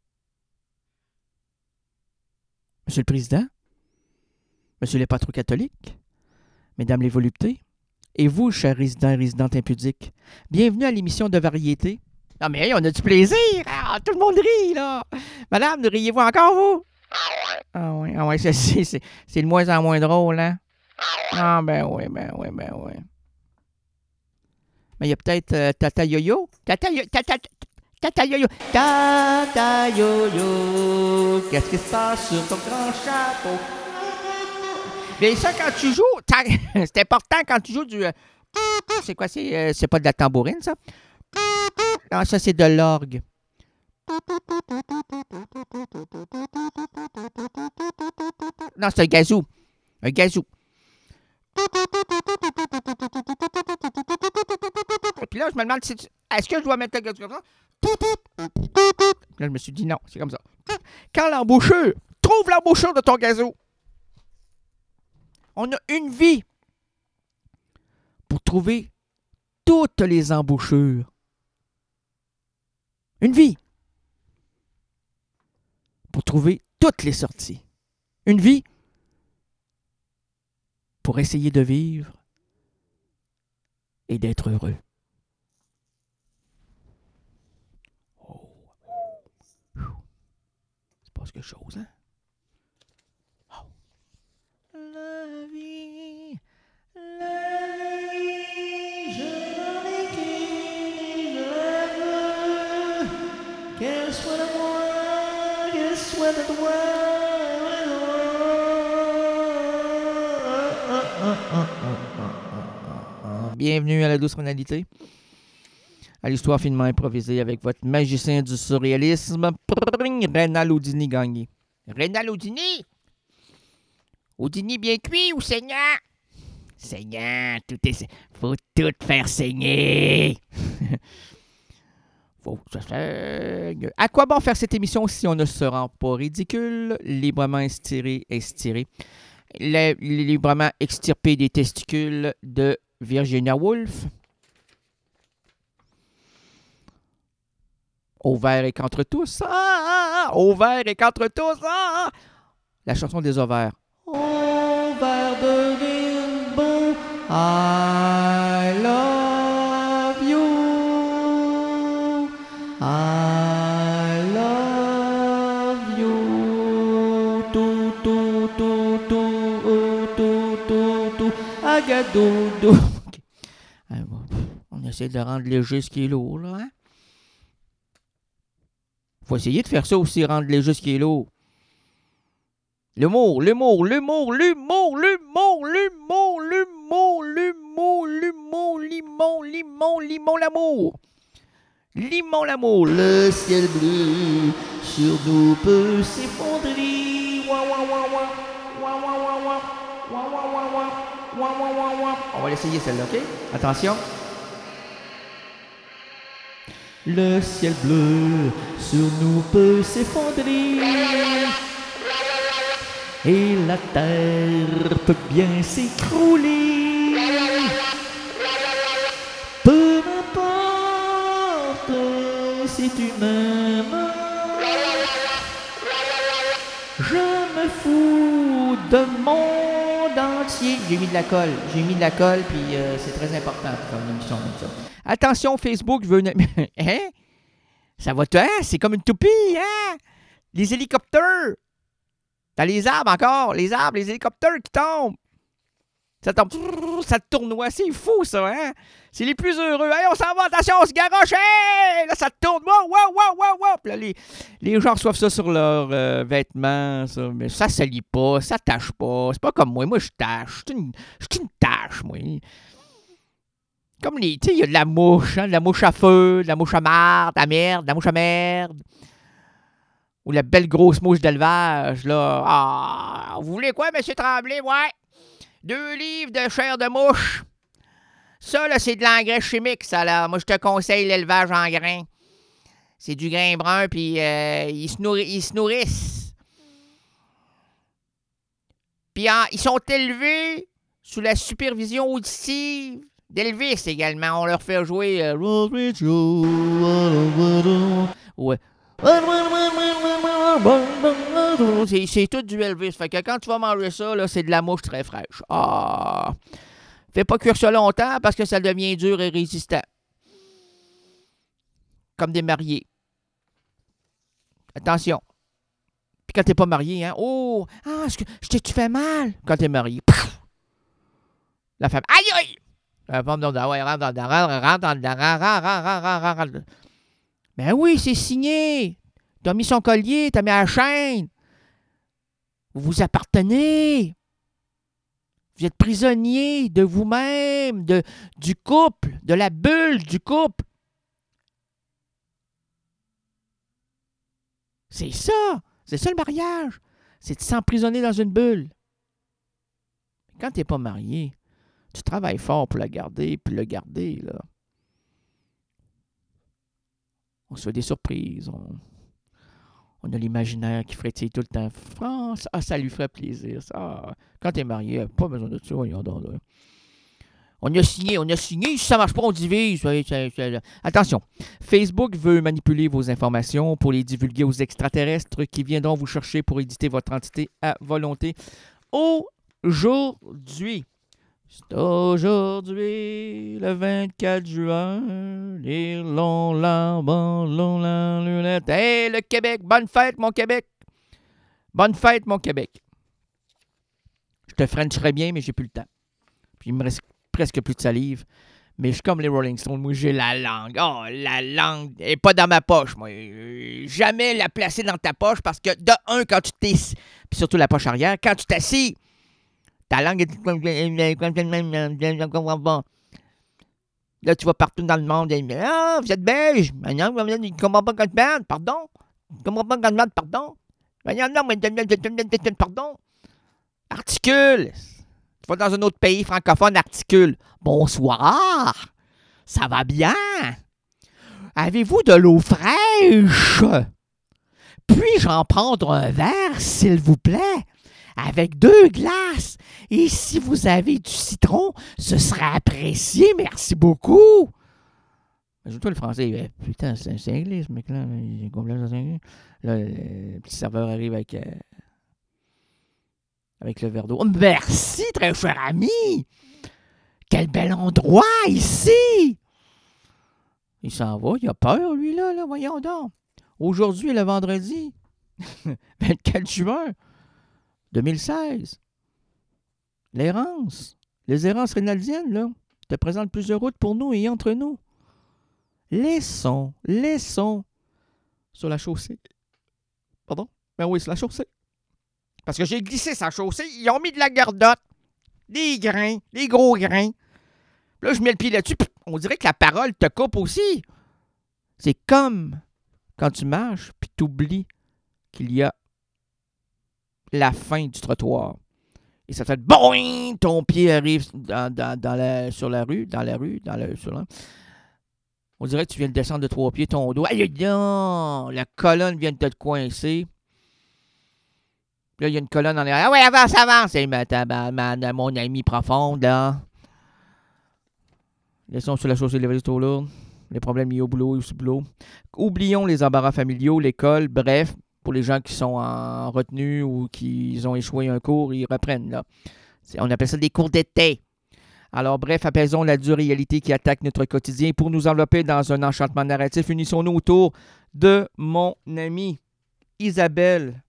Monsieur le Président, Monsieur les patrons catholiques, Mesdames les voluptés, et vous, chers résidents et résidentes impudiques, bienvenue à l'émission de variété. Non mais hey, on a du plaisir! Ah, tout le monde rit, là! Madame, ne riez-vous encore, vous? Ah oui, ah oui, c'est, c'est, c'est, c'est de moins en moins drôle, hein? Ah ben oui, ben oui, ben oui. Mais il y a peut-être euh, Tata Yo-Yo. Tata Yo-Yo. Tata, tata Yo-Yo. Tata Yo-Yo. Qu'est-ce qui se passe sur ton grand chapeau? Mais ça, quand tu joues, c'est important quand tu joues du... Euh, c'est quoi? C'est, euh, c'est pas de la tambourine, ça? Non, ça, c'est de l'orgue. Non, c'est un gazou. Un gazou. Puis là, je me demande si tu... Est-ce que je dois mettre le gazou comme ça? Là, je me suis dit non, c'est comme ça. Quand l'embouchure, trouve l'embouchure de ton gazou. On a une vie pour trouver toutes les embouchures. Une vie pour trouver toutes les sorties. Une vie pour essayer de vivre et d'être heureux. Oh. C'est pas quelque chose, hein? Oh. La vie, la vie, je m'en écris, je veux qu'elle soit de moi, qu'elle soit de toi. Bienvenue à la douce réalité, à l'histoire finement improvisée avec votre magicien du surréalisme, Rénal Houdini-Gagné. Rénal Houdini? Houdini bien cuit ou saignant? Saignant, tout est... Faut tout faire saigner. Faut que ça saigne. À quoi bon faire cette émission si on ne se rend pas ridicule, librement estiré, estiré, le, librement extirpé des testicules de Virginia Woolf? Au vert et qu'entre tous, ah, ah, ah, au vert et qu'entre tous, ah, ah. La chanson des ovaires. Au vert de rainbow, I love you, I love you, tout, tout, tout, tout, tout, tout, tout, agadoudou. Okay. On essaie de rendre léger ce qui est lourd, là, hein? Faut essayer de faire ça aussi, rendre léger ce qui est lourd. L'humour, l'humour, l'humour, l'humour, l'humour, l'humour, l'humour, l'humour, l'humour, limon, limon, limon, l'amour. Limon, l'amour. Le ciel bleu sur nous peut s'effondrer. Ouah, ouah, ouah, ouah, ouah, ouah, ouah, ouah, ouah, ouah, ouah, wouah, wouah, wouah, wouah. On va l'essayer celle-là, OK? Attention. Le ciel bleu sur nous peut s'effondrer et la terre peut bien s'écrouler. Peu importe si tu m'aimes, je me fous de monde entier. J'ai mis de la colle, j'ai mis de la colle, puis euh, c'est très important pour faire une émission comme ça. Attention, Facebook, je veux une... Hein? Ça va, toi? Hein? C'est comme une toupie, hein? Les hélicoptères. T'as les arbres encore, les arbres, les hélicoptères qui tombent. Ça tombe, ça tournoie, c'est fou, ça, hein? C'est les plus heureux. Hey, on s'en va, attention, on se garoche, hey! Là, ça tourne, wow, wow, wow, wow, wow! Puis là, les, les gens reçoivent ça sur leurs euh, vêtements, ça. Mais ça salit pas, ça tâche pas. C'est pas comme moi, moi, je tâche. Je suis une, une tâche, moi. Comme les, tu sais, il y a de la mouche, hein, de la mouche à feu, de la mouche à marde, à merde, de la mouche à merde. Ou la belle grosse mouche d'élevage, là. Ah, vous voulez quoi, M. Tremblay? Ouais. Deux livres de chair de mouche. Ça, là, c'est de l'engrais chimique, ça, là. Moi, je te conseille l'élevage en grains. C'est du grain brun, puis euh, ils, se nourri- ils se nourrissent. Puis en, ils sont élevés sous la supervision auditive d'Elvis également. On leur fait jouer... Euh, ouais. C'est, c'est tout du Elvis. Fait que quand tu vas manger ça, là, c'est de la mouche très fraîche. Ah! Fais pas cuire ça longtemps parce que ça devient dur et résistant. Comme des mariés. Attention. Puis quand t'es pas marié, hein? Oh! Ah, est-ce que je t'ai-tu fait mal? Quand t'es marié. Pff! La femme. Aïe aïe! La femme, non, ouais, rentre dans le rentre dans le rentre, rentre. Ben oui, c'est signé. T'as mis son collier, t'as mis la chaîne. Vous vous appartenez. Vous êtes prisonnier de vous-même, de, du couple, de la bulle du couple. C'est ça. C'est ça le mariage. C'est de s'emprisonner dans une bulle. Quand t'es pas marié, tu travailles fort pour le garder, puis le garder, là. On se fait des surprises. On, on a l'imaginaire qui frétille tout le temps. Ah, ça, ça lui ferait plaisir. Ça. Quand t'es marié, pas besoin de ça. On a signé, on a signé. Si ça marche pas, on divise. Attention, Facebook veut manipuler vos informations pour les divulguer aux extraterrestres qui viendront vous chercher pour éditer votre entité à volonté. Aujourd'hui, c'est aujourd'hui, le vingt-quatre juin, les longs lambons, longs la lunette. Hey, le Québec, bonne fête, mon Québec! Bonne fête, mon Québec! Je te frencherais bien, mais j'ai plus le temps. Puis il me reste presque plus de salive. Mais je suis comme les Rolling Stones, moi j'ai la langue. Oh, la langue est pas dans ma poche, moi. Jamais la placer dans ta poche parce que, de un, quand tu t'es... Puis surtout la poche arrière, quand tu t'assis... Ta langue est... Là, tu vas partout dans le monde. Ah, vous êtes belge. Maintenant, vous ne comprenez pas quand tu parles. Pardon. Tu ne comprends pas quand tu parles. Pardon. Pardon. Articule. Tu vas dans un autre pays francophone, articule. Bonsoir. Ça va bien. Avez-vous de l'eau fraîche? Puis-je en prendre un verre, s'il vous plaît? Avec deux glaces. Et si vous avez du citron, ce serait apprécié. Merci beaucoup. Ajoute-toi le français. Putain, c'est, c'est anglais, ce mec-là. Il est complètement anglais. Là, le petit serveur arrive avec, euh, avec le verre d'eau. Oh, merci, très cher ami. Quel bel endroit ici. Il s'en va. Il a peur, lui, là. là voyons donc. Aujourd'hui, le vendredi, vingt-quatre juin. deux mille seize. L'errance. Les errances rénaldiennes, là, te présentent plusieurs routes pour nous et entre nous. Laissons, laissons sur la chaussée. Pardon? Ben oui, sur la chaussée. Parce que j'ai glissé sur la chaussée. Ils ont mis de la gardotte, des grains, des gros grains. Là, je mets le pied là-dessus. On dirait que la parole te coupe aussi. C'est comme quand tu marches puis tu oublies qu'il y a la fin du trottoir. Et ça fait boing! Ton pied arrive dans, dans, dans la, sur la rue, dans la rue, dans la, sur la... On dirait que tu viens de descendre de trois pieds, ton dos. Aïe, non! La colonne vient de te coincer. Puis là, il y a une colonne en arrière. Ah ouais, avance, avance! C'est ma, ma, ma, mon ami profonde, là. Laissons sur la chaussée les trop lourdes. Les problèmes liés au boulot et au sous-boulot. Oublions les embarras familiaux, l'école, bref. Pour les gens qui sont en retenue ou qui ont échoué un cours, ils reprennent, là. C'est, on appelle ça des cours d'été. Alors, bref, apaisons la dure réalité qui attaque notre quotidien. Pour nous envelopper dans un enchantement narratif, unissons-nous autour de mon amie Isabelle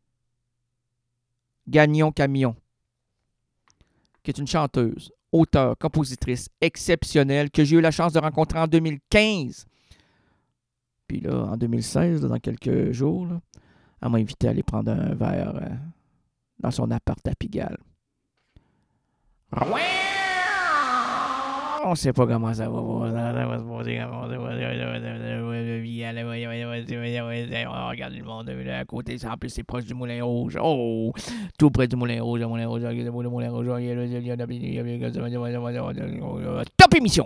Gagnon-Camion, qui est une chanteuse, auteure, compositrice exceptionnelle que j'ai eu la chance de rencontrer en deux mille quinze. Puis là, en deux mille seize, là, dans quelques jours, là, elle m'a invité à aller prendre un verre euh, dans son appart à Pigalle. On sait pas comment ça va. Regarde le monde à côté. En plus, c'est proche du Moulin Rouge. Oh! Tout près du Moulin Rouge. Le Moulin Rouge. Le Moulin Rouge. Top émission!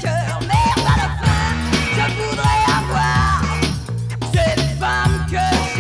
Que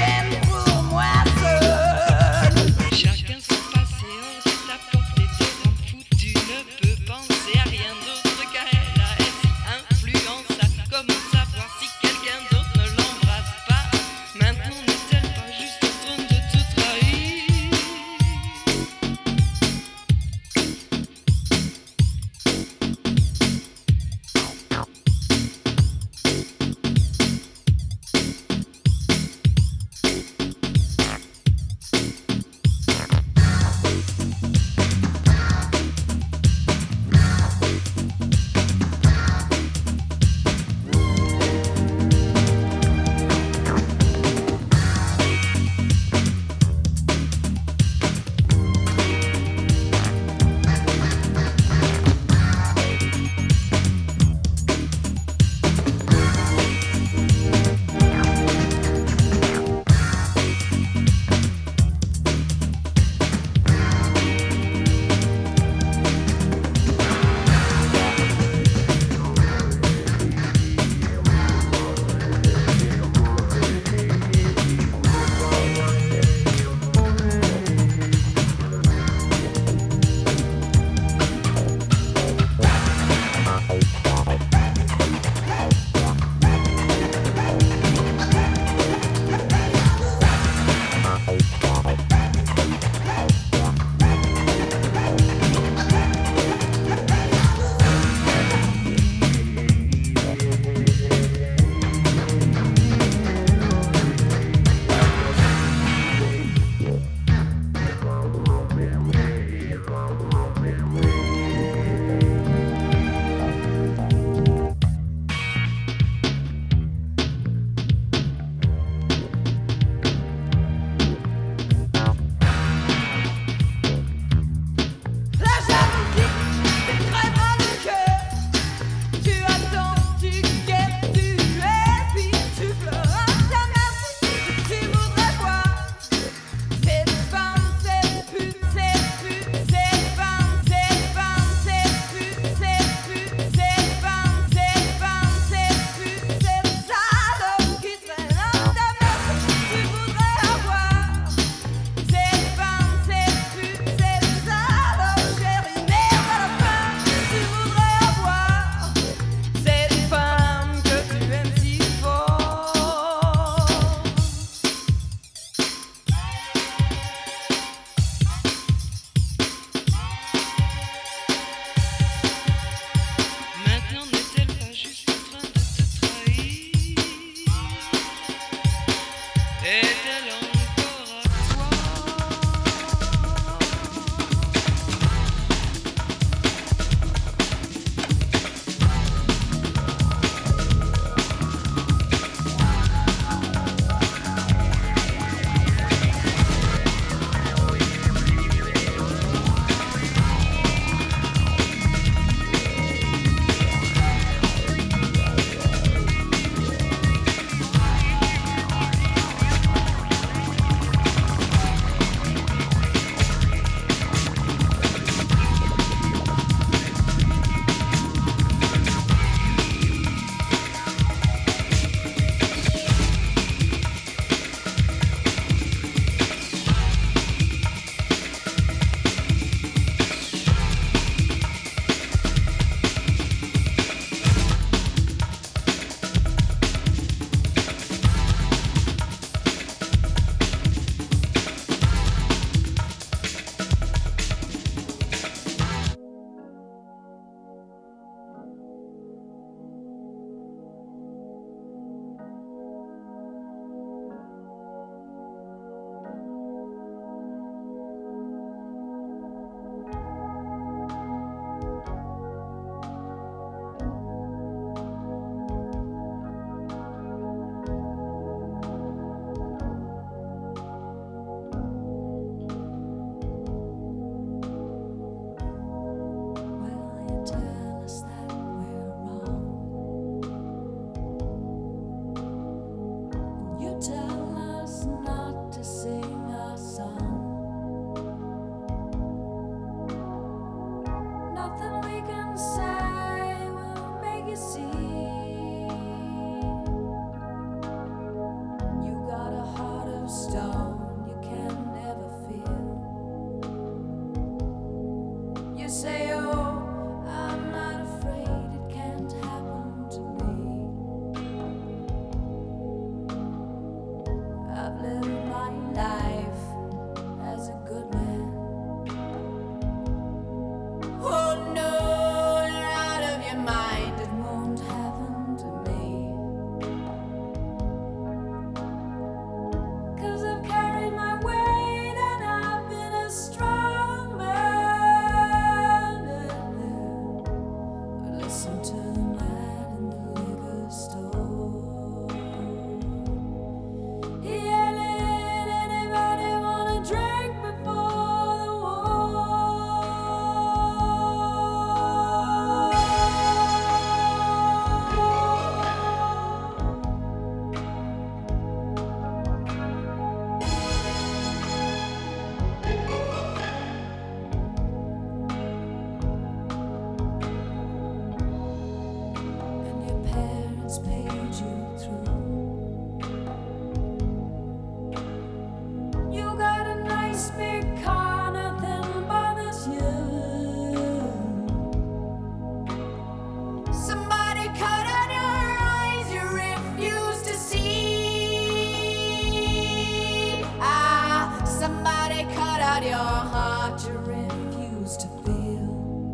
out your heart you refuse to feel.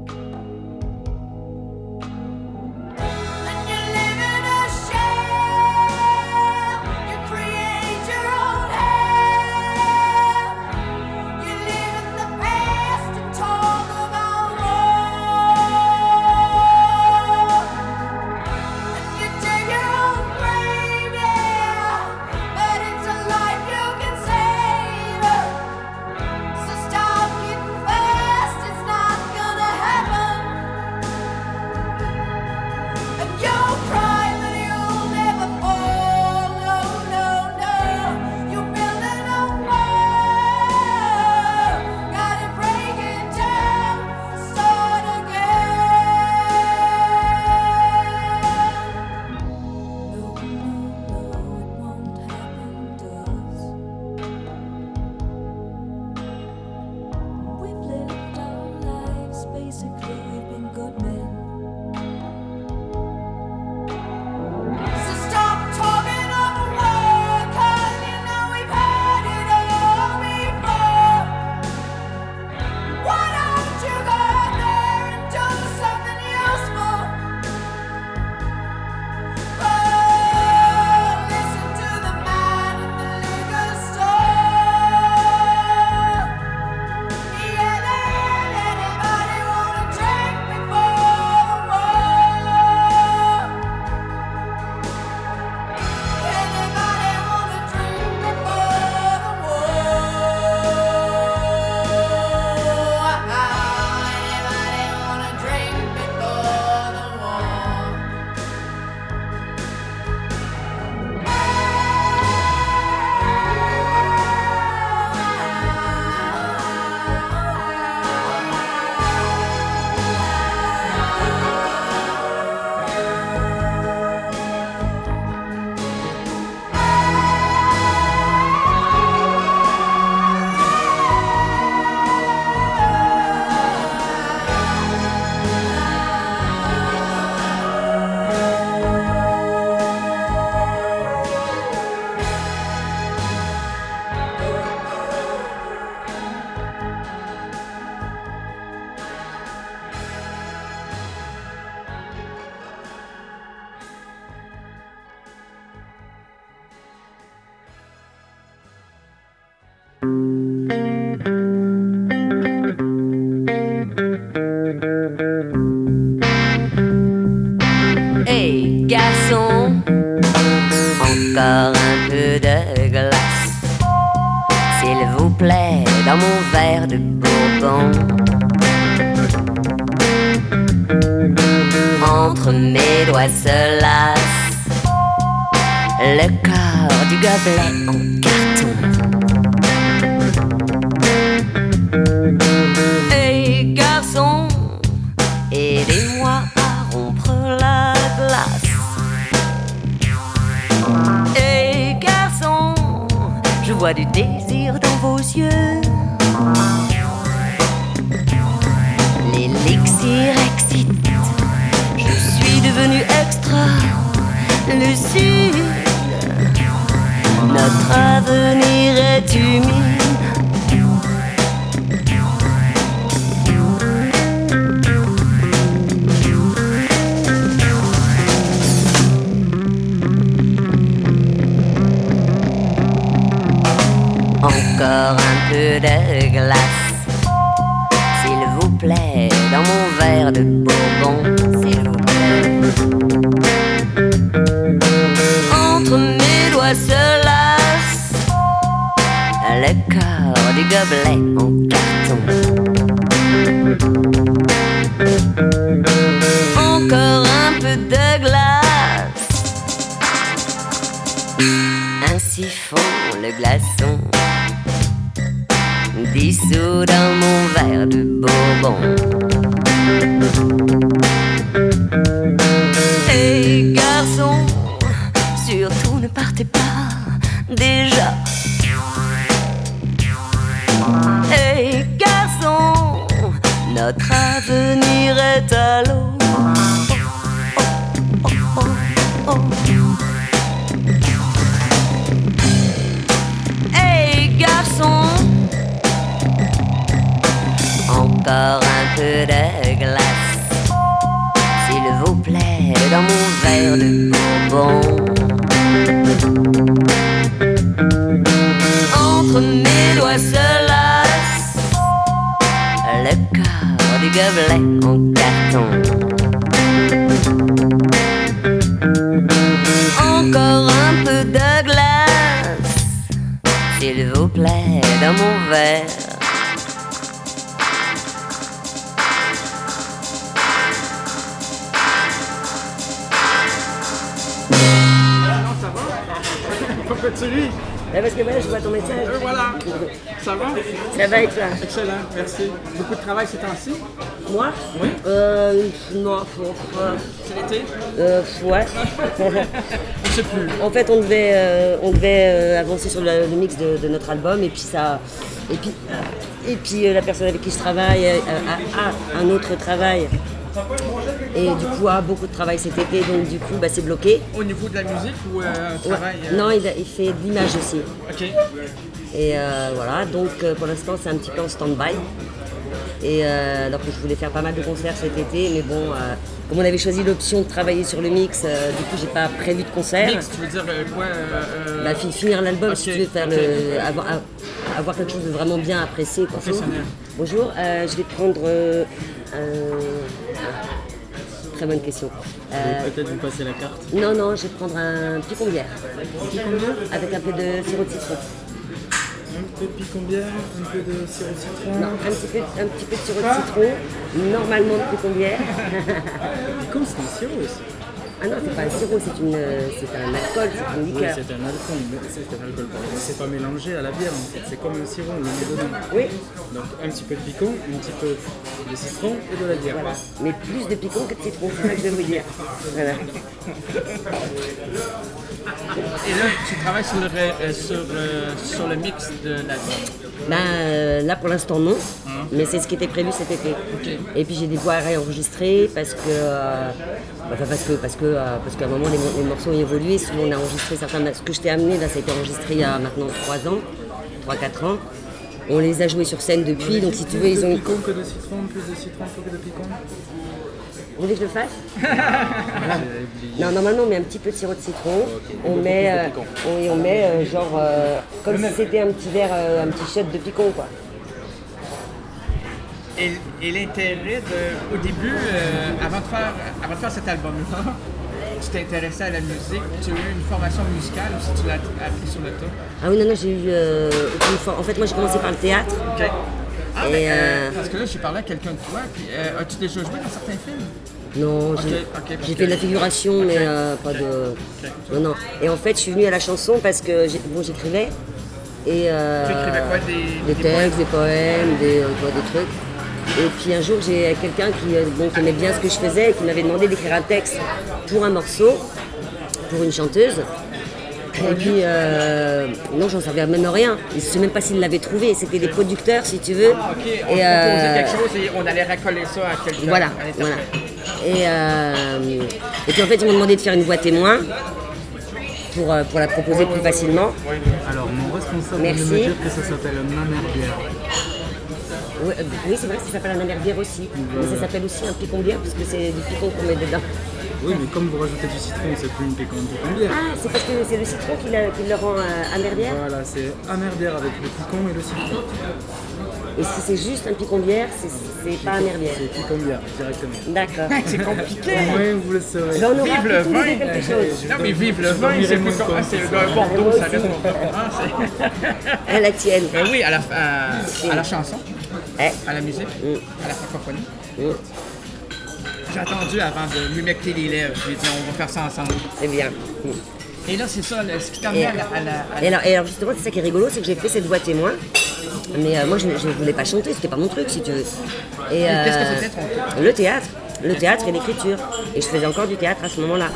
And you live in a shell, you create your own hell. You live in the past and talk about war. And you dig your own grave, yeah, but it's a life you can save. So stop getting fast, it's not gonna happen. And you'll cry, but you'll never fall. No, no, no, you're building a wall. Gotta break it down, start again. No, no, no, it won't happen to us. We've lived our lives, basically we've been good men. So stop talking of war, 'cause you know we've had it all before. Why don't you go out there and do something useful? Oh, listen to the man in the liquor store. Yeah, let anybody wanna drink before the war? Anybody wanna drink before the war? Anybody wanna drink before the war? Hey garçon, encore un peu de glace, s'il vous plaît, dans mon verre de bourbon. Entre mes doigts se lasse le corps du gobelet en carton. Hey garçon, aidez-moi à rompre la glace. Hey garçon, je vois du désir dans vos yeux. L'élixir excite, je suis devenu extra lucide. Notre avenir est humide. Encore un peu de glace, s'il vous plaît, dans mon verre de bourbon, s'il vous plaît. Entre mes doigts se lasse le corps du gobelet en carton. Encore un peu de glace, ainsi fond le glaçon, dissous dans mon verre de bourbon. Hey garçon, surtout ne partez pas déjà. Hey garçon, notre avenir est à l'eau. Oh, oh, oh, oh. Hey garçon, encore un peu de glace, s'il vous plaît, dans mon verre de bourbon. Entre mes doigts se lasse le corps du gobelet en carton. Encore un peu de glace, s'il vous plaît, dans mon verre. Pourquoi tu ris? Là, parce que voilà, je vois ton message. Euh, voilà. Ça va? Ça va et toi? Excellent, merci. Beaucoup de travail ces temps-ci? Moi? Oui. Euh, non, faut, euh, C'est l'été? euh, ouais. Je sais plus. En fait, on devait, euh, on devait euh, avancer sur le, le mix de, de notre album et puis ça, et puis, et puis euh, la personne avec qui je travaille euh, a, a un autre travail. Et du coup, a beaucoup de travail cet été, donc du coup, bah, c'est bloqué. Au niveau de la musique ou euh, un Ouais. travail? euh, Non, il, a- il fait de l'image aussi. Ok. Et euh, voilà, donc euh, pour l'instant c'est un petit peu en stand-by. Et euh, donc je voulais faire pas mal de concerts cet été, mais bon, euh, comme on avait choisi l'option de travailler sur le mix, euh, du coup j'ai pas prévu de concert. Mix, tu veux dire euh, quoi? euh, euh, Bah, fi- finir l'album, si ok, tu veux faire ok. le, avoir, a- avoir quelque chose de vraiment bien apprécié. quoi. Professionnel. Bonjour, euh, je vais prendre. Euh, euh, très bonne question. Euh, Peut-être vous passer la carte. non, non, je vais prendre un picon-bière. Avec un peu de sirop de citron. Un peu de picon-bière, un peu de sirop de citron. Non, un petit peu, un petit peu de sirop de citron, normalement de picon-bière. Picon, c'est un sirop aussi. Ah non, c'est pas un sirop, c'est une, c'est un alcool, c'est une Oui, liqueur. c'est un alcool, mais c'est un alcool, pardon. Mais c'est pas mélangé à la bière en fait, c'est comme un sirop, on le met dedans. Oui, Donc un petit peu de picon, un petit peu de citron et de la bière. voilà. Mais plus de picon que de citron, c'est ça que je veux vous dire. Voilà. Et là, tu travailles sur le, ré- euh, sur, euh, sur le mix de l'album. Ben, euh, là pour l'instant non, mais c'est ce qui était prévu cet été. Et puis j'ai des voix à réenregistrer parce que, euh, enfin, parce que, parce que, euh, parce qu'à un moment les, mo- les morceaux ont évolué. Souvent on a enregistré certains, ce que je t'ai amené là, ça a été enregistré il y a maintenant trois ans, trois quatre ans. On les a joués sur scène depuis, donc si tu veux ils ont. Plus de picon que de citron, plus de citron que de picon. Vous voulez que je le fasse? Non, normalement on met un petit peu de sirop de citron. On met, euh, on, et on met euh, genre euh, comme si c'était un petit verre, euh, un petit shot de picon quoi. Et, et l'intérêt de, au début, euh, avant, de faire, avant de faire cet album-là, tu t'intéressais à la musique, tu as eu une formation musicale ou si tu l'as appris sur le tas? Ah oui non non j'ai eu euh, aucune for- En fait moi j'ai commencé par le théâtre. Ok. Ah, Et ben, euh, euh, parce que là, j'ai parlé à quelqu'un de toi, puis euh, as-tu déjà joué dans certains films? Non, j'ai ok, parce j'ai que- fait de la figuration, mais euh, pas de. Non, non. Et en fait, je suis venue à la chanson parce que j'ai- bon, j'écrivais. Et, euh, Tu écrivais quoi, des- des des textes, des poèmes, des, euh, tu vois, des trucs. Et puis un jour, j'ai quelqu'un qui, euh, bon, qui aimait bien ce que je faisais et qui m'avait demandé d'écrire un texte pour un morceau, pour une chanteuse. Et puis, euh, non, j'en savais même rien. Je ne sais même pas s'ils l'avaient trouvé. C'était des producteurs, si tu veux. Ok, on Et, proposait euh, quelque chose et on allait raccoler ça à quelqu'un. Voilà, à l'interprète. voilà. Et, euh, et puis en fait, ils m'ont demandé de faire une voix témoin pour, euh, pour la proposer plus facilement. Alors mon responsable Merci. vient de me dire que ça s'appelle un amerbière. Oui, euh, oui, c'est vrai que ça s'appelle un amerbière aussi. Mais ça s'appelle aussi un picon-bière parce que c'est du picon qu'on met dedans. Oui, mais comme vous rajoutez du citron, c'est plus une picon, une picon-bière. Ah, c'est parce que c'est le citron qui, la- qui le rend euh, amerbière. Voilà, c'est amerbière avec le picon et le citron. Et si c'est juste un picon-bière, c'est c'est pas amerbière. C'est picon-bière, directement. D'accord. C'est compliqué. Oui, vous le saurez. Ben, on aura Vive le tous trouvé vin. quelque chose. Non, mais vive le vin, c'est plus comme... ah, c'est un Bordeaux, ça reste mon préférence. c'est- À la tienne. Ben oui, à la, à, à la chanson, Eh, à la musique, Mm. à la francophonie. mm, J'ai attendu avant de m'humecter les lèvres. J'ai dit, on va faire ça ensemble. c'est bien. Mm. Et là, c'est ça, là, ce qui t'a amené Et, à la... à la- à la- et alors, et alors, justement, c'est ça qui est rigolo, c'est que j'ai fait cette voix témoin. Mais euh, moi, je ne voulais pas chanter, c'était pas mon truc, si tu veux. Et, Mais qu'est-ce que euh, c'était, ton truc? Le théâtre. Le théâtre et l'écriture. Et je faisais encore du théâtre à ce moment-là.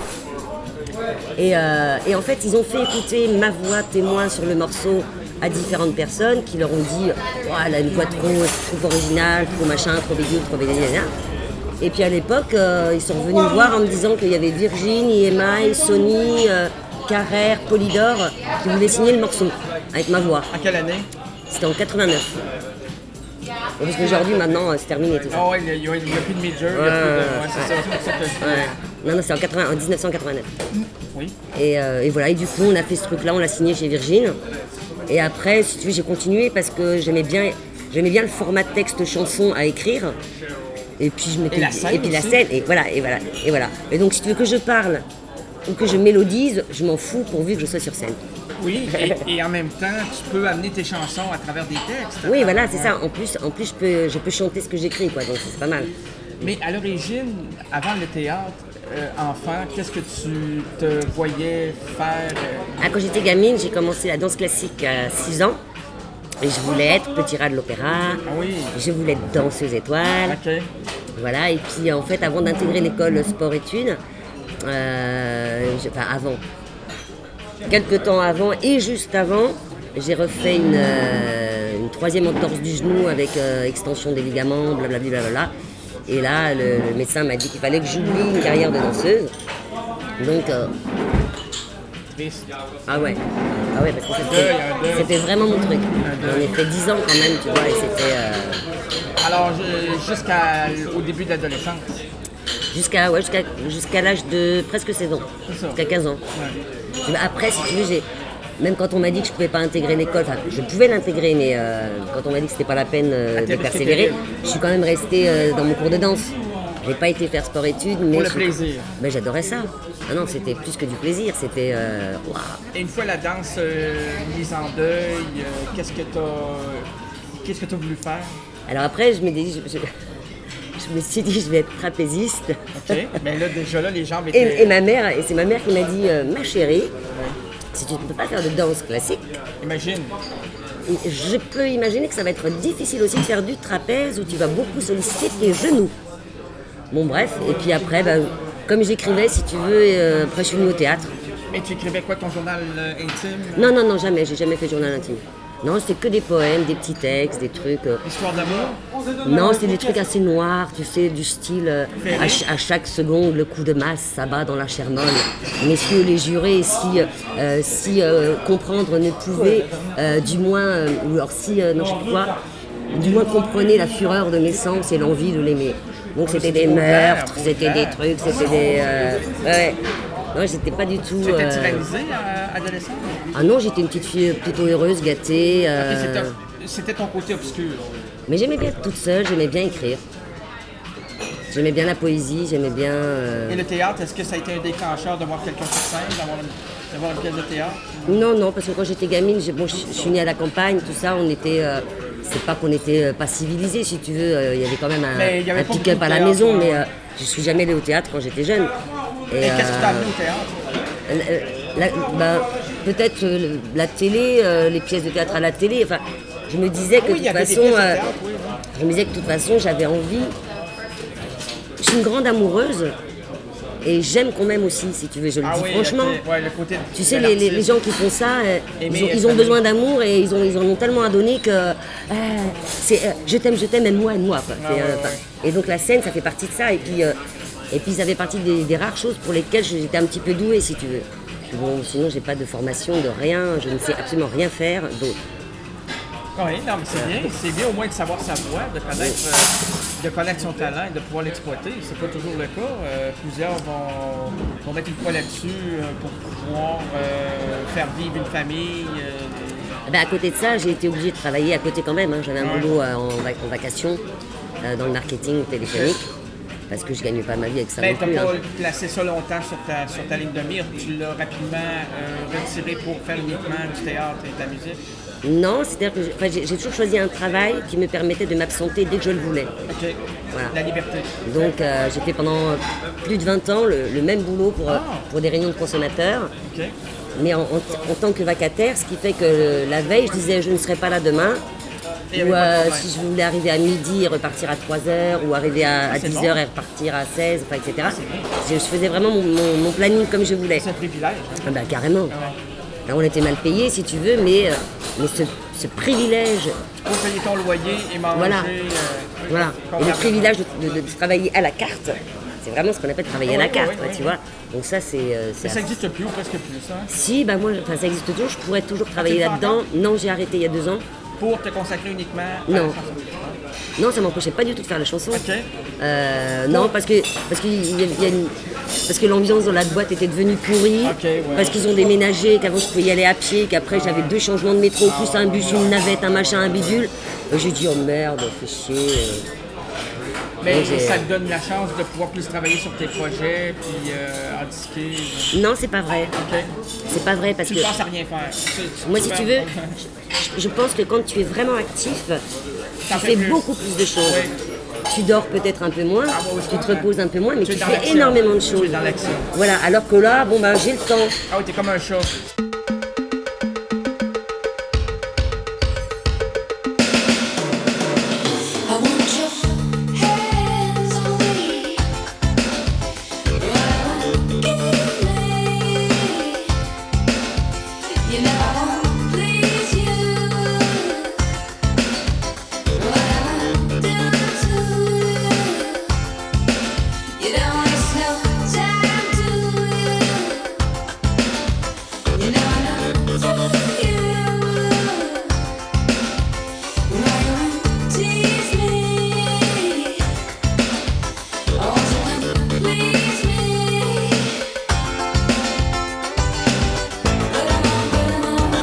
Et, euh, et en fait, ils ont fait écouter ma voix témoin sur le morceau à différentes personnes qui leur ont dit oh, elle a une voix trop, trop originale, trop machin, trop bidule, trop bénédicte. Et puis à l'époque, euh, ils sont revenus me voir en me disant qu'il y avait Virgin, I M I, Sony, euh, Carrère, Polydor qui voulaient signer le morceau avec ma voix. En quelle année? C'était en quatre-vingt-neuf. Parce qu'aujourd'hui, maintenant, euh, c'est terminé tout ça. Ah ouais, il n'y a, il y a plus de major, il y a plus de... Ouais, c'est ça, c'est pour ça que je- Ouais. Non, non, c'est en, quatre-vingts en dix-neuf cent quatre-vingt-neuf. Oui. Et, euh, et voilà, et du coup, on a fait ce truc-là, on l'a signé chez Virgin. Et après, si tu veux, j'ai continué parce que j'aimais bien, j'aimais bien le format texte-chanson à écrire. Et puis, je m'étais Et la dit- scène et puis la aussi. scène, et voilà, et voilà, et voilà. Et donc, si tu veux que je parle ou que je mélodise, je m'en fous pourvu que je sois sur scène. Oui, et, et en même temps, tu peux amener tes chansons à travers des textes. Oui, voilà, c'est ça. En plus, en plus je, peux, je peux chanter ce que j'écris, quoi, donc c'est pas mal. Mais à l'origine, avant le théâtre, euh, enfant, qu'est-ce que tu te voyais faire? euh, Ah, quand j'étais gamine, j'ai commencé la danse classique à six ans. Et je voulais être petit rat de l'opéra. Ah oui. Je voulais être danseuse étoile. OK. Voilà, et puis en fait, avant d'intégrer l'école sport-études, euh, je- enfin avant, quelques temps avant et juste avant, j'ai refait une, euh, une troisième entorse du genou avec euh, extension des ligaments, blablabla. Blablabla. Et là, le, le médecin m'a dit qu'il fallait que j'oublie une carrière de danseuse. Donc, euh, Triste. ah ouais, ah ouais, parce que deuil, c'était, un deuil. c'était vraiment mon truc. Un J'en deuil. ai fait dix ans quand même, tu vois, et c'était... euh, Alors, je- jusqu'au début de l'adolescence. Jusqu'à ouais, jusqu'à, jusqu'à l'âge de presque seize ans, C'est ça. jusqu'à quinze ans. Ouais. Après, si tu veux, j'ai... même quand on m'a dit que je pouvais pas intégrer l'école, enfin, je pouvais l'intégrer, mais euh, quand on m'a dit que c'était pas la peine euh, Ah, de t'es resté persévérer, terrible. je suis quand même restée euh, dans mon cours de danse. J'ai pas été faire sport-études, mais... Pour le je- plaisir. Mais j'adorais ça. Ah non, c'était plus que du plaisir, c'était... euh, waouh. Et une fois la danse euh, mise en deuil, euh, qu'est-ce que tu as qu'est-ce que tu as voulu faire? Alors après, je me, dis, je, je- je me suis dit, je vais être trapéziste. OK. Mais là, déjà, là, les jambes étaient... Et, et ma mère, et c'est ma mère qui m'a dit, euh, ma chérie, si tu ne peux pas faire de danse classique, Imagine. je peux imaginer que ça va être difficile aussi de faire du trapèze où tu vas beaucoup solliciter tes genoux. Bon bref, et puis après, bah, comme j'écrivais, si tu veux, euh, après je suis venue au théâtre. Et tu écrivais quoi, ton journal euh, intime? Non, non, non, jamais, j'ai jamais fait de journal intime. Non, c'était que des poèmes, des petits textes, des trucs. euh, Histoire d'amour? Non, c'était des trucs assez noirs, tu sais, du style euh, à, ch- à chaque seconde, le coup de masse s'abat dans la chair molle. Messieurs les jurés, si, euh, si euh, comprendre ne pouvait, euh, du moins, euh, ou alors si, euh, non, je sais plus quoi, du moins comprenez la fureur de mes sens et l'envie de l'aimer. Donc c'était des meurtres, c'était des trucs, c'était des... euh, ouais. Non, j'étais pas du tout... Tu étais euh, tyrannisée à adolescente? Ah non, j'étais une petite fille plutôt heureuse, gâtée. euh, Ok, c'était- C'était ton côté obscur. Mais j'aimais bien être toute seule, j'aimais bien écrire. J'aimais bien la poésie, j'aimais bien... euh, Et le théâtre, est-ce que ça a été un déclencheur de voir quelqu'un sur scène, d'avoir une, d'avoir une pièce de théâtre? Non, non, parce que quand j'étais gamine, j'ai- bon, je je suis née à la campagne, tout ça, on était... euh, c'est pas qu'on était euh, pas civilisés, si tu veux, euh, il y avait quand même Mais un, il y avait un pas pick-up beaucoup à de la théâtre, maison, ouais. mais euh, je suis jamais allée au théâtre quand j'étais jeune. Et, qu'est-ce qui t'a amené au théâtre? Euh, euh, la- bah, peut-être euh, le- la télé, euh, les pièces de théâtre à la télé, enfin, je me disais que Oui, il y de toute avait des façon... pièces de euh, théâtre, oui, oui. Je me disais que de toute façon, j'avais envie. Je suis une grande amoureuse et j'aime qu'on m'aime aussi, si tu veux, je le Ah dis oui, franchement. ok. Ouais, le côté Tu de sais, les, les- l'artiste. les gens qui font ça, euh, Aimer ils ont, être ils ont aimé. besoin d'amour et ils, ont, ils en ont tellement à donner que euh, c'est euh, je t'aime, je t'aime, aime-moi, aime-moi. quoi. Ah C'est, ouais, euh, ouais. enfin, Et donc la scène, ça fait partie de ça. Et puis, euh, et puis ça fait partie des, des rares choses pour lesquelles j'étais un petit peu douée, si tu veux. Puis bon, sinon, j'ai pas de formation, de rien, je ne sais absolument rien faire d'autre. Oui, non, mais c'est bien. C'est bien au moins de savoir sa voix, de connaître, euh, de connaître son talent et de pouvoir l'exploiter. C'est pas toujours le cas. Euh, plusieurs vont, vont mettre une fois là-dessus euh, pour pouvoir euh, faire vivre une famille. euh, Ben, à côté de ça, j'ai été obligée de travailler à côté quand même. hein. J'avais un Ouais. boulot euh, en, vac- en vacation euh, dans le marketing téléphonique parce que je gagnais pas ma vie avec ça Ben, non t'as plus. pas hein. placé ça longtemps sur ta, sur ta ligne de mire. Tu l'as rapidement euh, retiré pour faire uniquement du théâtre et de la musique. Non, c'est-à-dire que j'ai, enfin, j'ai- j'ai toujours choisi un travail qui me permettait de m'absenter dès que je le voulais. OK. Voilà. La liberté. Donc euh, j'ai fait pendant plus de vingt ans le, le même boulot pour, euh, Ah. pour des réunions de consommateurs, OK. mais en, en- en tant que vacataire, ce qui fait que euh, la veille, je disais je ne serai pas là demain. Et il y avait Ou pas de euh, problème. si je voulais arriver à midi et repartir à trois heures, ou arriver à, à c'est dix bon. heures et repartir à seize, enfin, et cetera. Je, je faisais vraiment mon, mon- mon planning comme je voulais. C'est un privilège. hein. Ah bah, carrément. Là, on était mal payés, si tu veux, mais, euh, mais ce, ce privilège, Pour payer ton loyer et manger. Voilà. euh, voilà, et le convenablement. privilège de, de- de travailler à la carte, c'est vraiment ce qu'on appelle travailler à la Oui, carte, oui, quoi, oui, tu oui. vois. Donc ça, c'est... euh, c'est Mais ça assez- n'existe plus ou presque plus, ça. Si, bah moi, enfin, ça existe toujours, je pourrais toujours travailler le fais là-dedans. encore? Non, j'ai arrêté il y a deux ans. Pour te consacrer uniquement à Non. la chanson. Non, ça m'empêchait pas du tout de faire la chanson. Ok. Euh, non, parce que, parce, qu'il y a- il y a une- parce que l'ambiance dans la boîte était devenue pourrie, Ok, ouais. parce qu'ils ont déménagé, qu'avant je pouvais y aller à pied, qu'après j'avais deux changements de métro, plus un bus, une navette, un machin, un bidule. Et j'ai dit, oh merde, fais chier. euh. Mais Donc, j'ai- ça te donne la chance de pouvoir plus travailler sur tes projets, puis euh, en disquer. Non, c'est pas vrai. Ok. C'est pas vrai parce Tu que ne penses à rien faire. Tu- moi, tu si fais- tu veux, je, je pense que quand tu es vraiment actif, T'en tu fais fais plus. beaucoup plus de choses. Oui. Tu dors peut-être un peu moins, Ah, moi aussi, tu te ouais. reposes un peu moins, mais Tu tu, es dans fais l'action. énormément de Tu es choses. dans l'action. Voilà, alors que là, bon bah j'ai le temps. Ah oui, t'es comme un chat. I want your hands on me. Give me. You know I won't please you. What I do to you. You don't waste no time, do you? You know I don't do you. Why you won't tease me? I want you to please me. But I'm not good enough.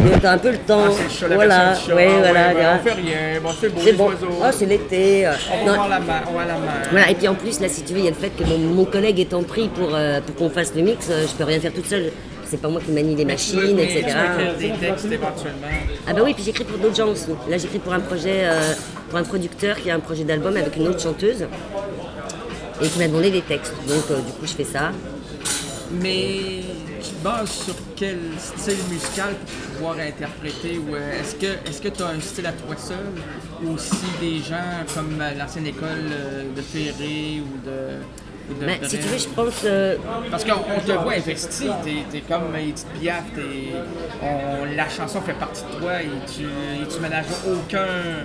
Mais t'as un peu le temps. Ah, c'est le chat, la voilà, version du chat. ouais, Ah, voilà. ouais, voilà. on fait rien, bon, c'est beau, C'est les bon. oiseaux. Oh, c'est l'été. euh, On va non, voir la mer, on va à la mer. Voilà, et puis en plus, là, si tu veux, il y a le fait que mon, mon collègue étant pris pour, euh, pour qu'on fasse le mix, euh, je peux rien faire toute seule. C'est pas moi qui manie les Mais tu veux- machines, mais et cetera. tu veux écrire des textes éventuellement. Ah bah oui, puis j'écris pour d'autres gens aussi. Là, j'écris pour un projet, euh, pour un producteur qui a un projet d'album avec une autre chanteuse et qui m'a demandé des textes. Donc euh, du coup, je fais ça. Mais tu te bases sur quel style musical pour pouvoir interpréter ou euh, est-ce que est-ce que tu as un style à toi seul ou aussi des gens comme euh, l'ancienne école euh, de Ferré ou de, ou de Ben, si Brel? tu veux, je pense... euh, Parce qu'on on te voit investi, t'es, t'es comme Edith Piaf, t'es, on, la chanson fait partie de toi et tu, et tu ménages aucun,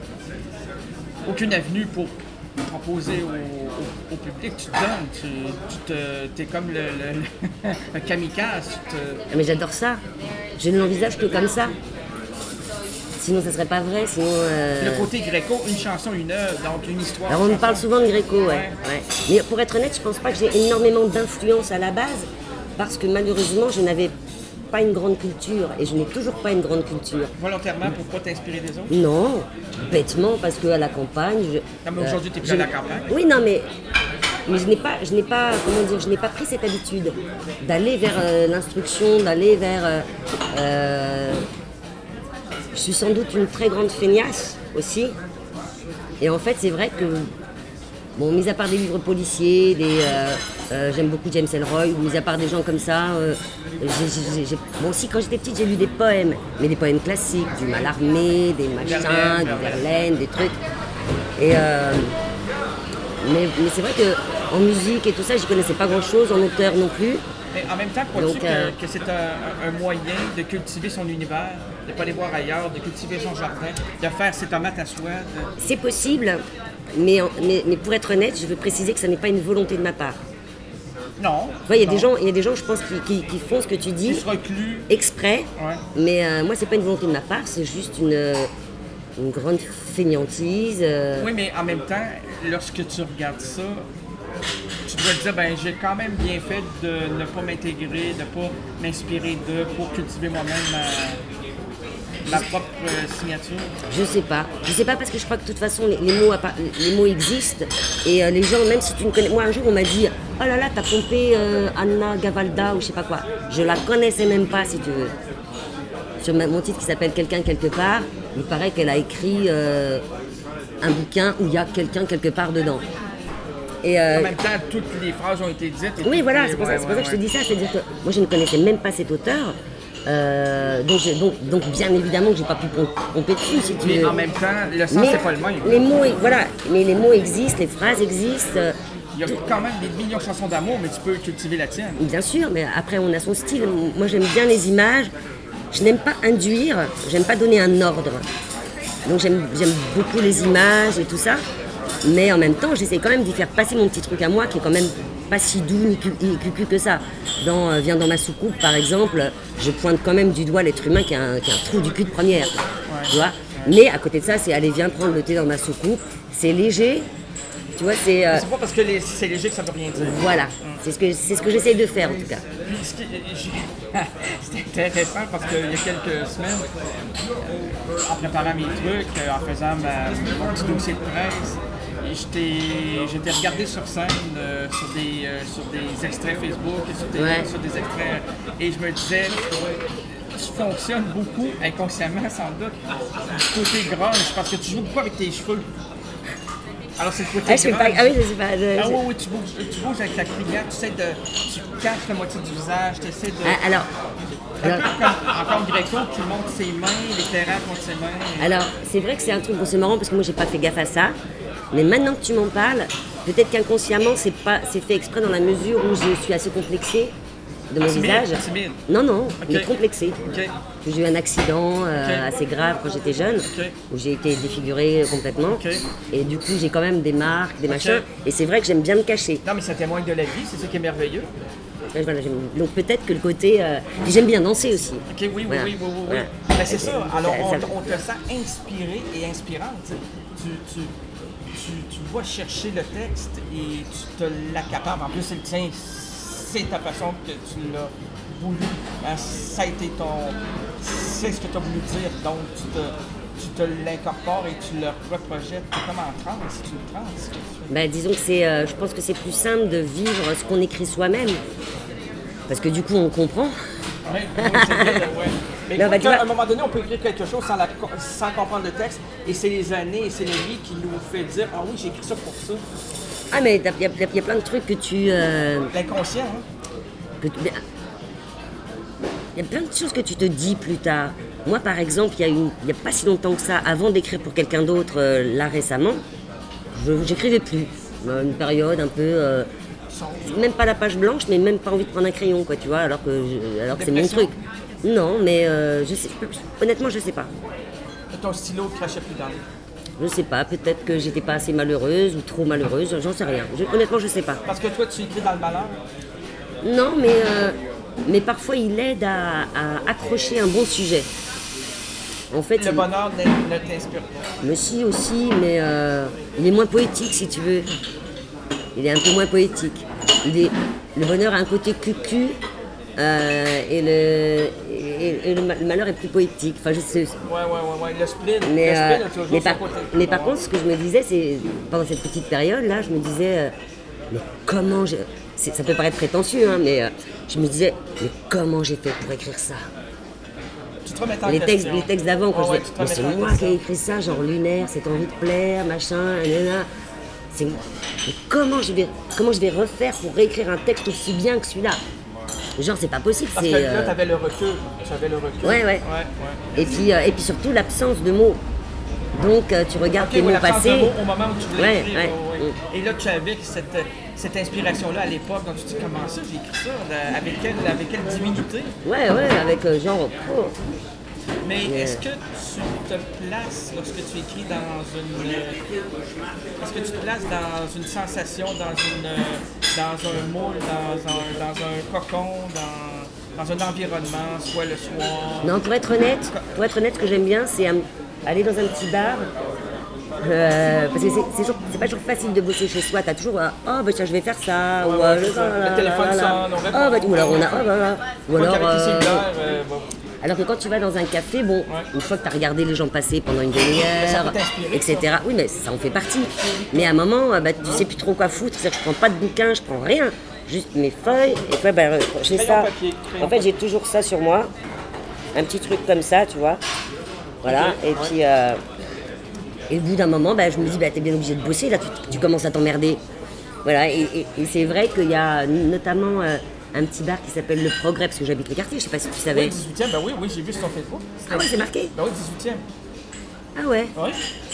aucune avenue pour proposer au, au, au public. Tu te donnes, tu, tu te, t'es comme le, le, le kamikaze. Tu te... Mais j'adore ça. Je ne l'envisage que comme ça. Sinon, ça serait pas vrai. Sinon, euh, Le côté gréco, une chanson, une œuvre, donc une histoire. Alors on une me parle chanson. souvent de Gréco, ouais. Ouais. ouais. Mais pour être honnête, je pense pas que j'ai énormément d'influence à la base, parce que malheureusement, je n'avais pas une grande culture, et je n'ai toujours pas une grande culture. Volontairement pour pas t'inspirer des autres? Non, bêtement, parce qu'à la campagne... Je, Non, mais aujourd'hui, t'es plus je- à la campagne. Oui, non, mais... Mais je n'ai pas, je n'ai pas, comment dire, je n'ai pas pris cette habitude d'aller vers euh, l'instruction, d'aller vers... euh, euh, je suis sans doute une très grande feignasse aussi. Et en fait, c'est vrai que, bon, mis à part des livres policiers, des, euh, euh, j'aime beaucoup James Ellroy, ou mis à part des gens comme ça, euh, j'ai, j'ai- j'ai- bon, aussi quand j'étais petite, j'ai lu des poèmes, mais des poèmes classiques, du Mallarmé, des machins, Verlaine, du Verlaine, des trucs. Et euh, mais, mais c'est vrai que en musique et tout ça, j'y connaissais pas grand-chose, en auteur non plus. Mais en même temps, crois-tu Donc, que, euh, que c'est un, un moyen de cultiver son univers, de ne pas aller voir ailleurs, de cultiver son jardin, de faire ses tomates à soi? de- C'est possible, mais, en- mais, mais pour être honnête, je veux préciser que ça n'est pas une volonté de ma part. Non. Tu vois, il y a non. des gens, il y a des gens, je pense, qui, qui- qui font ce que tu Qui dis se recluent. exprès, Ouais. mais euh, moi, c'est pas une volonté de ma part, c'est juste une, euh, une grande fainéantise. euh. Oui, mais en même temps, lorsque tu regardes ça, tu dois te dire, ben j'ai quand même bien fait de ne pas m'intégrer, de ne pas m'inspirer d'eux pour cultiver moi-même ma, ma propre euh, signature. Je sais pas. Je sais pas parce que je crois que de toute façon les, les mots, appa- les mots existent et euh, les gens, même si tu ne connais... Moi un jour on m'a dit « Oh là là, t'as pompé euh, Anna Gavalda ou je sais pas quoi ». Je la connaissais même pas si tu veux. Sur ma- mon titre qui s'appelle « Quelqu'un quelque part », il paraît qu'elle a écrit euh, un bouquin où il y a quelqu'un quelque part dedans. Et, euh, En même temps, toutes les phrases ont été dites. et oui, toutes voilà, les- c'est pour, ouais, ça, c'est pour ça ouais, que je te ouais. dis ça, c'est-à-dire que moi je ne connaissais même pas cet auteur, euh, donc, je- donc, donc bien évidemment que j'ai pas pu pom- pomper dessus si tu Mais veux. en même temps, le sens, Mais c'est pas le même. les mots, voilà, mais les mots existent, les phrases existent, euh, Il y a quand même des millions de chansons d'amour, mais tu peux cultiver la tienne. bien sûr, mais après on a son style. Moi j'aime bien les images, je n'aime pas induire, j'aime pas donner un ordre. Donc j'aime j'aime beaucoup les images et tout ça, mais en même temps j'essaie quand même d'y faire passer mon petit truc à moi qui est quand même pas si doux ni cu- ni cucu que ça. Dans euh, Viens dans ma soucoupe par exemple, je pointe quand même du doigt l'être humain qui a un, qui a un trou du cul de première. Tu vois. Mais à côté de ça, c'est allez viens prendre le thé dans ma soucoupe, c'est léger, tu vois, c'est... euh, C'est pas parce que les- c'est léger que ça veut rien dire. voilà, c'est ce que, c'est ce que j'essaie de faire en tout cas. Puis, ce qui- j'ai- C'était intéressant parce qu'il y a quelques semaines, euh, en préparant mes trucs, euh, en faisant ma, mon petit dossier de presse, et j'étais j'étais regardé sur scène euh, sur, des, euh, sur des extraits Facebook et sur des, Ouais. sur des extraits. Et je me disais, tu fonctionnes beaucoup inconsciemment sans doute du côté grunge parce que tu joues beaucoup avec tes cheveux. Alors c'est le côté Ah, je fais pas, grunge. ah oui, je sais pas. je- Ah je- oui, oui, tu bouges, tu bouges avec la crinière, tu sais de. Tu caches la moitié du visage, tu essaies de. Ah, alors, un alors, peu comme encore Gréco qui monte ses mains, l'éclairage monte ses mains. et- alors, c'est vrai que c'est un truc, bon, c'est marrant parce que moi j'ai pas fait gaffe à ça, mais maintenant que tu m'en parles, peut-être qu'inconsciemment c'est pas, c'est fait exprès dans la mesure où je suis assez complexée de mon Timide, visage. timide. Non, non, Ok. mais complexée. Ok. J'ai eu un accident euh, Ok. assez grave quand j'étais jeune, Ok. où j'ai été défigurée complètement, Ok. et du coup j'ai quand même des marques, des machins, et c'est vrai que j'aime bien me cacher. Non, mais ça témoigne de la vie, c'est ça qui est merveilleux. Ouais, voilà, j'aime- donc peut-être que le côté, euh, puis j'aime bien danser aussi. Ok, oui, oui, Voilà. oui, oui, oui. oui. Voilà. Ben, c'est ça. Alors, on, ça- on te sent inspiré et inspirante. tu sais. Tu, tu, tu, tu vas chercher le texte et tu te l'accapares. En plus, c'est le tien, c'est ta façon que tu l'as voulu. Ben, ça a été ton. sais ce que tu as voulu dire, donc tu te, tu te l'incorpores et tu le reprojettes. Tu es comme en transe, c'est une transe. Ben, disons que c'est, euh, je pense que c'est plus simple de vivre ce qu'on écrit soi-même. Parce que du coup, on comprend. Oui, oui, c'est vrai, ouais. Mais Là, écoute, bah, tu vois- à un moment donné, on peut écrire quelque chose sans, la, sans comprendre le texte, et c'est les années et c'est la vie qui nous fait dire « Ah oui, j'ai écrit ça pour ça Ah, mais il y, y a plein de trucs que tu... euh, ». L'inconscient, hein? que tu- Il y a plein de choses que tu te dis plus tard. Moi, par exemple, il n'y a, a pas si longtemps que ça, avant d'écrire pour quelqu'un d'autre, euh, là récemment, je j'écrivais plus. Euh, Une période un peu... euh, même pas la page blanche, mais même pas envie de prendre un crayon, quoi, tu vois, alors que, je- alors que c'est mon Dépression? truc. Non, mais euh, je sais, honnêtement, je sais pas. Ton stylo crachait plus dans l'air. Je sais pas, peut-être que j'étais pas assez malheureuse ou trop malheureuse, j'en sais rien. Je- honnêtement, je sais pas. Parce que toi, tu écris dans le malheur. Non, mais, euh, mais parfois il aide à, à accrocher un bon sujet. En fait, Le il- bonheur ne, ne t'inspire pas. mais si aussi, mais euh, il est moins poétique si tu veux. Il est un peu moins poétique. Il est, le bonheur a un côté cucu euh, et, le, et, et le ma- le malheur est plus poétique. Enfin, je sais. Ouais, ouais, ouais, ouais. Le split, Mais, le euh, split a toujours mais, son par, côté. mais par contre, ce que je me disais, c'est pendant cette petite période-là, je me disais, euh, mais comment j'ai. c'est- Ça peut paraître prétentieux, hein, mais euh, je me disais, mais comment j'ai fait pour écrire ça? Tu te remets en Les textes, question. les textes d'avant, quand Ouais, je ouais, tu te mais remets c'est en moi question. qui ai écrit ça, genre lunaire, cette envie de plaire, machin, nanana. C'est mais comment je vais, comment je vais refaire pour réécrire un texte aussi bien que celui-là? Genre, c'est pas possible. Parce c'est, que là, euh, tu avais le recul. Tu avais le recul. Ouais, ouais. ouais, ouais. Et puis, euh, et puis surtout l'absence de mots. Donc, euh, tu regardes Ok, tes oui, mots l'absence de passés. mots au moment où tu voulais Ouais, écrire. ouais. ouais, ouais. Et là, tu avais cette, cette inspiration-là à l'époque. Donc, tu te dis, comment ça, j'ai écrit ça? là, Avec quelle, avec quelle divinité? Ouais, ouais, avec euh, genre. Oh. Mais Yeah. est-ce que tu te places, lorsque tu écris dans une... Est-ce que tu te places dans une sensation, dans, une, dans un moule, dans un, dans un cocon, dans, dans un environnement, soit le soir? Non, pour être honnête, pour être honnête, ce que j'aime bien, c'est euh, aller dans un petit bar. Euh, parce que c'est- c'est toujours- c'est pas toujours facile de bosser chez soi. T'as toujours euh, oh bah tiens je vais faire ça Ouais, ou ouais, euh, c'est le, ça. là, Le téléphone là, là. sonne, on répond. Ah, bah, ou alors on a oh, bah, bah. ou Quoi alors qu'avec les euh, cellulaires, euh, bon. alors que quand tu vas dans un café, bon, une fois que tu as regardé les gens passer pendant une Mais ça demi-heure, peut t'inspirer, et cetera. Oui, mais ça en fait partie. Mais à un moment, euh, bah, tu sais plus trop quoi foutre. C'est-à-dire que je prends pas de bouquin, je prends rien. Juste mes feuilles. Et puis, bah, euh, j'ai Crayon ça. papier, crayon En fait, j'ai toujours ça sur moi. Un petit truc comme ça, tu vois. Voilà. Ok, Et ouais. puis, euh, et au bout d'un moment, bah, je me dis, bah, t'es bien obligé de bosser. Là, tu, tu commences à t'emmerder. Voilà. Et, et- et c'est vrai qu'il y a notamment euh, un petit bar qui s'appelle Le Progrès, parce que j'habite le quartier. Je sais pas si tu savais. Oui, dix-huitième, ben oui, oui, j'ai vu sur ton Facebook. Ah ouais, c'est marqué. Ben oui, dix-huitième. Ah ouais. Oui.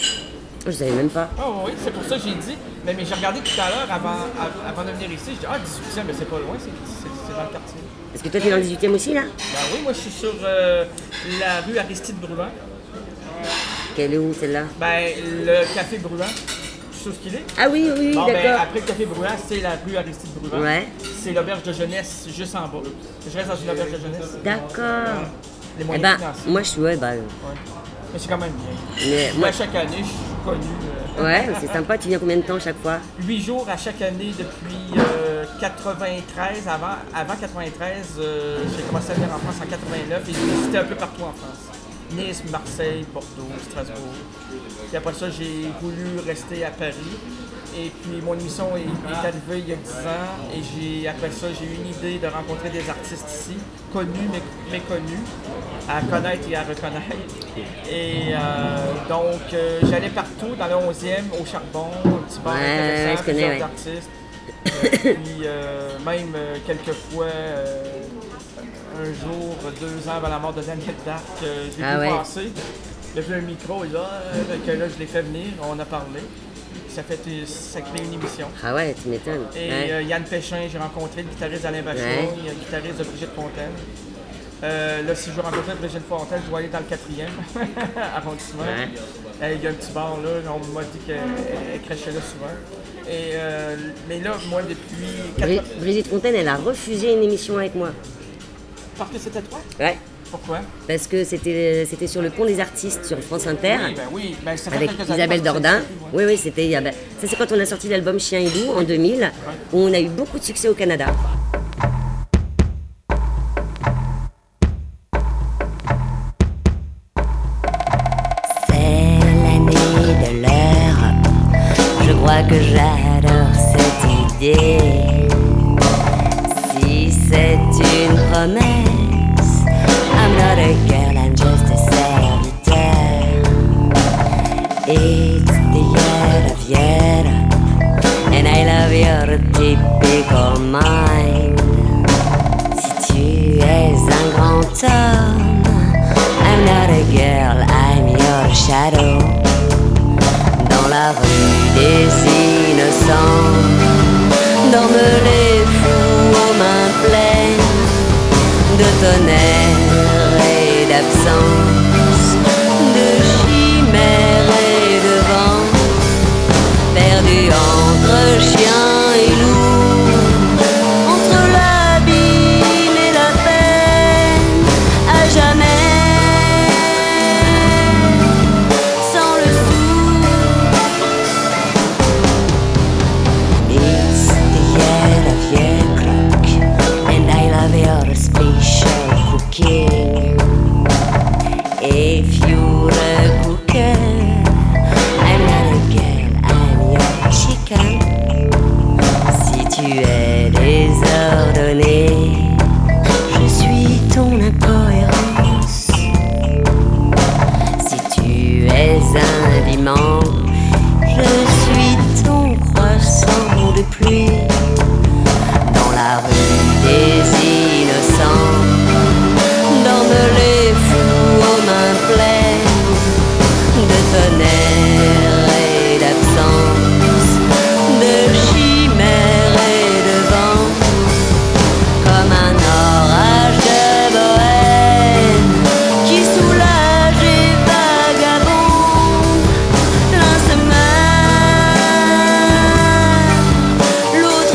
Je savais même pas. Ah oui, c'est pour ça que j'ai dit. Mais, mais j'ai regardé tout à l'heure avant, av- avant de venir ici. J'ai dit, ah, dix-huitième, mais c'est pas loin, c'est c'est- c'est dans le quartier. Est-ce que toi, t'es dans le dix-huitième aussi, là? Ben oui, moi, je suis sur euh, la rue Aristide Bruant. Quelle est où, celle-là? Ben, le café Bruant. Tu sais où ce qu'il est? Ah oui, oui, oui, Bon, ben, d'accord. après le café Bruant, c'est la rue Aristide Bruant. Ouais. C'est l'auberge de jeunesse juste en bas. Je reste dans une auberge de jeunesse. D'accord. Les Eh moyens ben, financiers. moi, je suis, ouais, bah... Ouais. Mais c'est quand même bien. Mais Moi, moi, chaque année, je suis connu. euh, ouais, c'est sympa. Tu viens combien de temps chaque fois? Huit jours à chaque année depuis euh, quatre-vingt-treize. Avant, avant quatre-vingt-treize, euh, j'ai commencé à venir en France en quatre-vingt-neuf et j'ai visité un peu partout en France. Nice, Marseille, Bordeaux, Strasbourg. Puis après ça, j'ai voulu rester à Paris. Et puis mon émission est, est arrivée il y a dix ans. Et j'ai, après ça, j'ai eu une idée de rencontrer des artistes ici, connus mais méconnus, à connaître et à reconnaître. Et euh, donc, euh, j'allais partout, dans le onzième, au Charbon, un petit bar Ouais, ouais, intéressant, je connais, plusieurs ouais. artistes. Euh, puis euh, même euh, quelques fois, euh, un jour, deux ans avant la mort de Daniel Darc, euh, j'ai Ah vu ouais. passer. Il a vu un micro et là, euh, fait que là, je l'ai fait venir, on a parlé. Ça fait ça crée une émission. Ah ouais, tu m'étonnes. Et Ouais. euh, Yann Péchin, j'ai rencontré le guitariste d'Alain Bachot, Ouais. le guitariste de Brigitte Fontaine. Euh, là, si je veux rencontrer Brigitte Fontaine, je dois aller dans le quatrième arrondissement. Ouais. Euh, Il y a un petit bar là, on m'a dit qu'elle elle crachait là souvent. Et, euh, mais là, moi, depuis... Bri- quatre- Brigitte Fontaine, elle a refusé une émission avec moi. Parce que c'était toi? Ouais. Pourquoi? Parce que c'était c'était sur le pont des artistes sur France Inter. Oui, ben oui. Ben, ça fait Avec quelques années Isabelle que ça Dordain. existe, Oui, oui, c'était. il y a- ben, ça, c'est quand on a sorti l'album Chien et Loup en deux mille, où on a eu beaucoup de succès au Canada. crois que j'adore cette idée. Si c'est une promesse, I'm not a girl, I'm just a serviteur. It's the year of Europe, and I love your typical mind. Si tu es un grand homme, I'm not a girl, I'm your shadow. Dans la rue des innocents dorment les fous aux mains pleines de tonnerre et d'absence, de chimère et de vent, perdus entre chiens et loups, entre l'abîme et la peine, à jamais. If you're a cooker, I'm not a girl, I'm your chicken. Si tu es désordonné, je suis ton incohérence. Si tu es un dimanche, je suis ton croissant de pluie. Dans la rue des innocents dorment les fous aux mains pleines de tonnerre et d'absence, de chimère et de vent, comme un orage de Bohème qui soulage et vagabonde. L'un se meurt, l'autre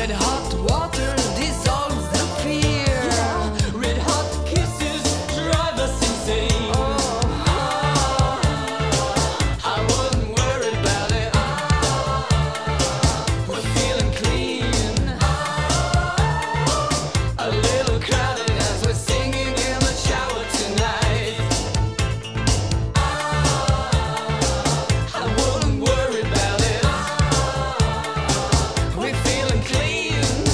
Red hot water dissolves the fear. Red hot kisses drive us insane. I wouldn't worry about it. We're feeling clean. A little crowded as we're singing in the shower tonight. I wouldn't worry about it. We're feeling clean.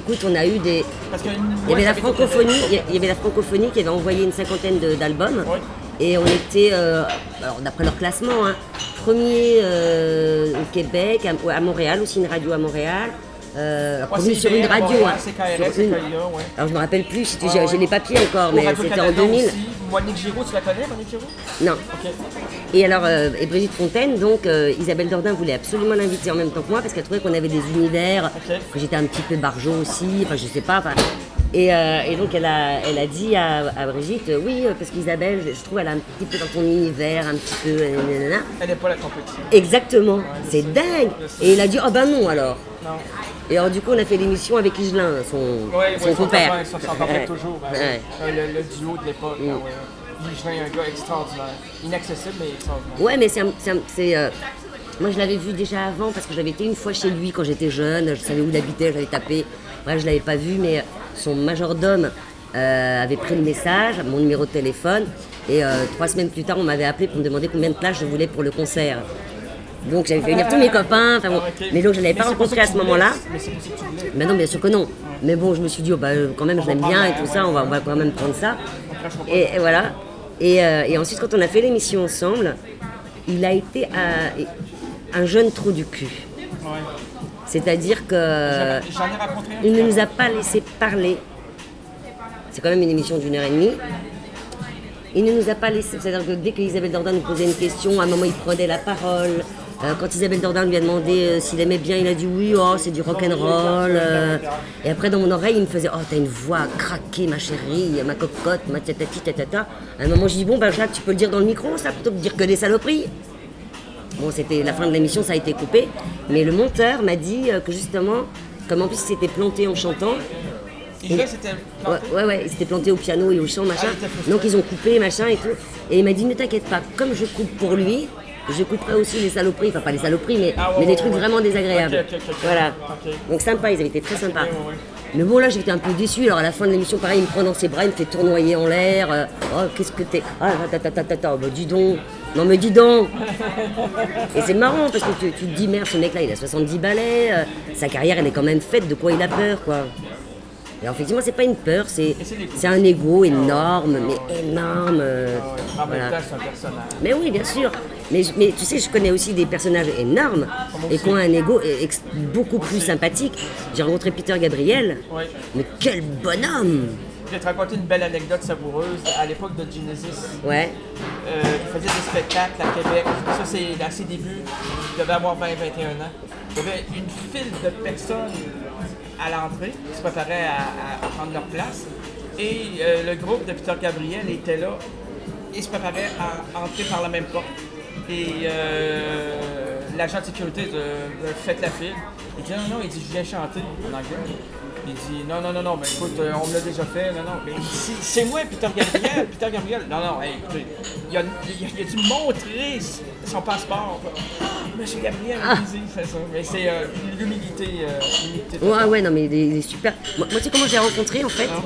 écoute, on a eu des... Parce que Il y avait la francophonie, il y avait la francophonie qui avait envoyé une cinquantaine de- d'albums. Oui. Et on était, euh, alors d'après leur classement, hein, premier euh, au Québec, à, à Montréal, aussi une radio à Montréal. Euh, alors, Ouais, premier c'est sur une I B R, radio. Montréal, hein, C K R S, sur C K I A, une. ouais. Alors je me rappelle plus, c'était- Ouais, j'ai ouais. j'ai les papiers encore, mais Radio c'était en Canada deux mille. aussi. Monique Giraud, tu la connais, Monique Giraud? Non. Ok. Et alors, euh, et Brigitte Fontaine, donc euh, Isabelle Dordain voulait absolument l'inviter en même temps que moi parce qu'elle trouvait qu'on avait des univers, Ok. que j'étais un petit peu barjot aussi, enfin je sais pas. enfin. Et, euh, et donc elle a, elle a dit à, à Brigitte, euh, oui, euh, parce qu'Isabelle, je, je trouve elle a un petit peu dans ton univers, un petit peu. euh, nanana. Elle n'est pas la compétition. Exactement, je c'est sais. dingue. Je sais. Et il a dit, oh ben non alors. Non. Et alors du coup on a fait l'émission avec Igelin, son, Ouais, son ouais, compère. copain, Ça s'en fait Ouais. toujours. Ben, Ouais. euh, le, le duo de l'époque. Ben, ouais. Yves Juin, un gars extraordinaire. Inaccessible, mais extraordinaire. Ouais, mais c'est. un- c'est un- c'est, euh, moi, je l'avais vu déjà avant parce que j'avais été une fois chez lui quand j'étais jeune. Je savais où il habitait, je l'avais tapé. Bref, je l'avais pas vu, mais son majordome euh, avait pris le message, mon numéro de téléphone. Et euh, trois semaines plus tard, on m'avait appelé pour me demander combien de places je voulais pour le concert. Donc, j'avais fait venir tous mes copains. enfin bon. Ah, ok. Mais donc, je ne l'avais Mais pas c'est pour ça rencontré à que ce tu voulais- moment-là. Mais c'est pour ça que tu voulais. Mais non, bien sûr que non. Mais bon, je me suis dit, oh, bah, euh, quand même, je l'aime bien et tout ça, on va, on va quand même prendre ça. Et, et voilà. Et, euh, et ensuite, quand on a fait l'émission ensemble, il a été un, un jeune trou du cul. Ouais. C'est-à-dire que J'en j'en ai rencontré un. il qui ne a- nous a pas laissé parler. C'est quand même une émission d'une heure et demie. Il ne nous a pas laissé, c'est-à-dire que dès qu'Isabelle Dordain nous posait une question, à un moment il prenait la parole. Euh, quand Isabelle Dordain lui a demandé euh, s'il aimait bien, il a dit oui, oh, c'est du rock'n'roll. Euh, et après dans mon oreille, il me faisait oh, t'as une voix craquée, ma chérie, ma cocotte, ma tatati tatata. À un moment, je dis bon, ben Jacques, tu peux le dire dans le micro, ça, plutôt que de dire que des saloperies. Bon, c'était la fin de l'émission, ça a été coupé. Mais le monteur m'a dit euh, que justement, comme en plus il s'était planté en chantant, Yves Juin, c'était. Ouais, ouais, ouais, il s'était planté au piano et au chant, machin. Ah, il était frustré. Donc ils ont coupé, machin et tout. Et il m'a dit, ne t'inquiète pas, comme je coupe pour lui, je couperai aussi les saloperies. Enfin, pas les saloperies, mais, Ah, ouais, mais ouais, des trucs ouais. vraiment désagréables. Ok, ok, ok, ok. Voilà. Ok. Donc sympa, ils avaient été très sympas. bien, ouais, ouais. Mais bon, là, j'étais un peu déçue. Alors à la fin de l'émission, pareil, il me prend dans ses bras, il me fait tournoyer en l'air. euh, oh, qu'est-ce que t'es. Ah, ta ta ta ta ta. Bah, dis donc. Non, mais dis donc. Et c'est marrant parce que tu, tu te dis, merde, ce mec-là, il a soixante-dix balais. euh, sa carrière, elle est quand même faite. De quoi il a peur, quoi. Alors effectivement, c'est pas une peur, c'est c'est l'ego. c'est un ego énorme, mais énorme. euh, En même voilà. temps, c'est un personnage. Mais oui, bien sûr. Mais, je- mais tu sais, je connais aussi des personnages énormes et qui ont un ego ex- beaucoup plus sympathique. J'ai rencontré Peter Gabriel, Oui. mais quel bonhomme. Je vais te raconter une belle anecdote savoureuse. À l'époque de Genesis, Ouais, euh, il faisait des spectacles à Québec. Ça, c'est à ses débuts. Il devait avoir vingt vingt et un ans. Il y avait une file de personnes à l'entrée qui se préparaient à, à prendre leur place. Et euh, le groupe de Peter Gabriel était là et se préparait à entrer par la même porte. Et euh, l'agent de sécurité de, de Faites la file. Il dit non, non, il dit je viens chanter en anglais. Il dit non, non, non, non, mais écoute, euh, on me l'a déjà fait, non, non. Mais c'est c'est moi, Peter Gabriel, Peter Gabriel. Non, non, hey, écoutez, il a, il, a, il a dû montrer son passeport. Ah, Monsieur Gabriel, il dit, c'est ça. Mais c'est euh, l'humilité. Euh, l'humilité ouais, ouais, non, mais il est, il est super. Moi, moi, tu sais comment j'ai rencontré en fait.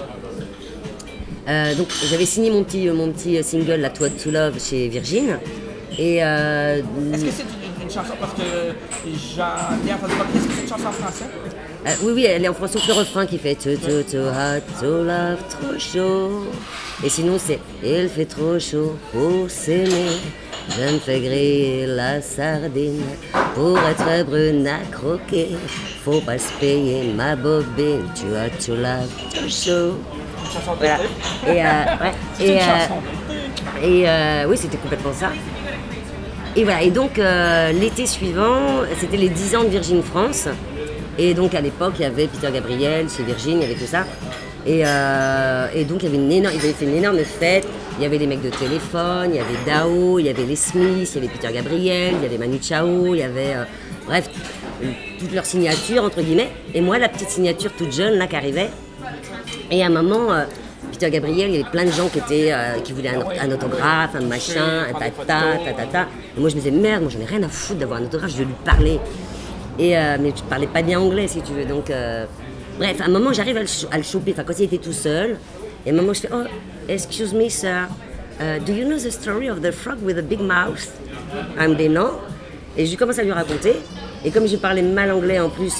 Euh, donc j'avais signé mon petit, mon petit single, La Toi to Love, chez Virgin. Et euh, Est-ce que c'est une, une chanson, parce que j'en ai entendu parler, est-ce que c'est une chanson en français? Euh, oui, oui, elle est en français, sauf le refrain qui fait too, too, too hot, too love, trop chaud. Et sinon, c'est il fait trop chaud pour s'aimer. Je me fais griller la sardine pour être brune à croquer. Faut pas se payer ma bobine, tu as too love, trop chaud. Une chanson de Voilà. l'été? Et, euh, ouais. C'est et, une euh, chanson d'été. et euh, oui, c'était complètement ça. Et voilà, et donc euh, l'été suivant, c'était les dix ans de Virgin France. Et donc à l'époque, il y avait Peter Gabriel chez Virgin, il y avait tout ça. Et, euh, et donc il y avait une énorme, ils avaient fait une énorme fête. Il y avait les mecs de téléphone, il y avait Dao, il y avait les Smiths, il y avait Peter Gabriel, il y avait Manu Chao, il y avait euh, bref euh, toutes leurs signatures entre guillemets. Et moi, la petite signature toute jeune là qui arrivait. Et à un moment, euh, Peter Gabriel, il y avait plein de gens qui étaient, euh, qui voulaient un, un autographe, un machin, un tata, tata. Et moi je me disais merde, moi j'en ai rien à foutre d'avoir un autographe, je vais lui parler. Et, euh, mais je parlais pas bien anglais si tu veux, donc euh, bref, à un moment j'arrive à le, cho- à le choper, enfin quand il était tout seul, et à un moment je fais oh, excuse me sir, uh, do you know the story of the frog with a big mouth? Elle me dit non, et je commence à lui raconter, et comme je parlais mal anglais en plus, euh,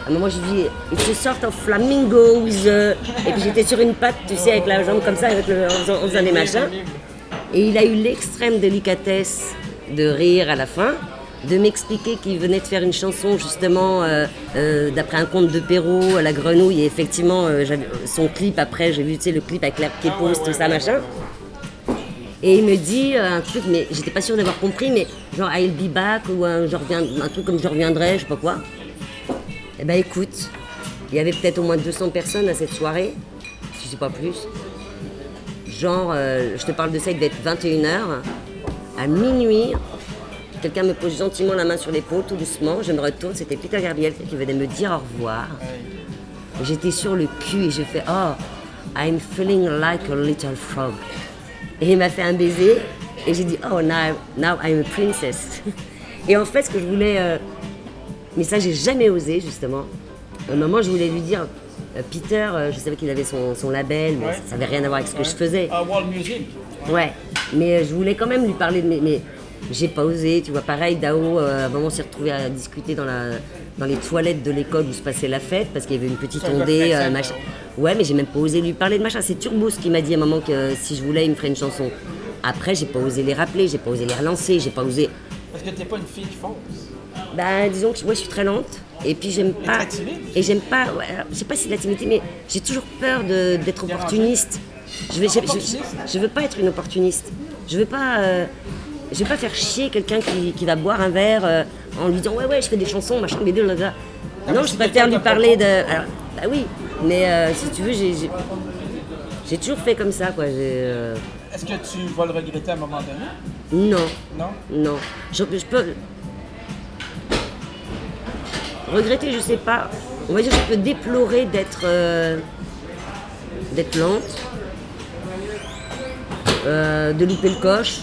À un moment, j'ai dit, it's a sort of flamingo with a... Et puis j'étais sur une patte, tu sais, avec la jambe comme ça, avec le... en, faisant, en faisant des machins. Et il a eu l'extrême délicatesse de rire à la fin, de m'expliquer qu'il venait de faire une chanson justement euh, euh, d'après un conte de Perrault, La Grenouille, et effectivement euh, j'avais son clip après, j'ai vu tu sais, le clip avec la Képos, tout ça machin. Et il me dit euh, un truc, mais j'étais pas sûre d'avoir compris, mais genre I'll be back ou un, je reviens, un truc comme je reviendrai, je sais pas quoi. Eh ben écoute, il y avait peut-être au moins deux cents personnes à cette soirée, si c'est pas plus. Genre, euh, je te parle de ça, il devait être vingt et une heures. À minuit, quelqu'un me pose gentiment la main sur l'épaule, tout doucement. Je me retourne, c'était Peter Gabriel qui venait me dire au revoir. Et j'étais sur le cul et je fais « Oh, I'm feeling like a little frog ». Et il m'a fait un baiser et j'ai dit « Oh, now, now I'm a princess ». Et en fait, ce que je voulais... Euh, mais ça, j'ai jamais osé, justement. À un moment, je voulais lui dire... Euh, Peter, euh, je savais qu'il avait son, son label, mais Ouais. ça n'avait rien à voir avec ce que Ouais. je faisais. Ah, World Music. Ouais, mais euh, je voulais quand même lui parler de mes... Mais j'ai pas osé, tu vois, pareil, Dao, euh, à un moment, on s'est retrouvés à discuter dans, la, dans les toilettes de l'école où se passait la fête, parce qu'il y avait une petite C'est un gars ondée, très euh, simple, machin. Ouais, mais j'ai même pas osé lui parler de machin. C'est Turbo ce qui m'a dit à un moment que euh, si je voulais, il me ferait une chanson. Après, j'ai pas osé les rappeler, j'ai pas osé les relancer, j'ai pas osé... Parce que t'es pas une fille qui fonce. Bah, disons que moi, je suis très lente. Et puis, j'aime pas. très timide. Et j'aime pas. Ouais, alors, je sais pas si la timidité, mais j'ai toujours peur de- d'être opportuniste. Je, vais, je, je- Opportuniste. je veux pas être une opportuniste. Je veux pas. euh, je veux pas faire chier quelqu'un qui, qui va boire un verre euh, en lui disant ouais, ouais, je fais des chansons, machin, mais deux, là, là. mais Non, si je préfère quelqu'un lui te parler de. propose- Alors, bah oui, mais euh, si tu veux, j'ai. j'ai- J'ai toujours fait comme ça, quoi. J'ai, euh, Est-ce que tu vas le regretter à un moment donné? Non. Non? Non. Je, je peux. Regretter, je sais pas. On va dire, je peux déplorer d'être. euh, d'être lente. euh, de louper le coche.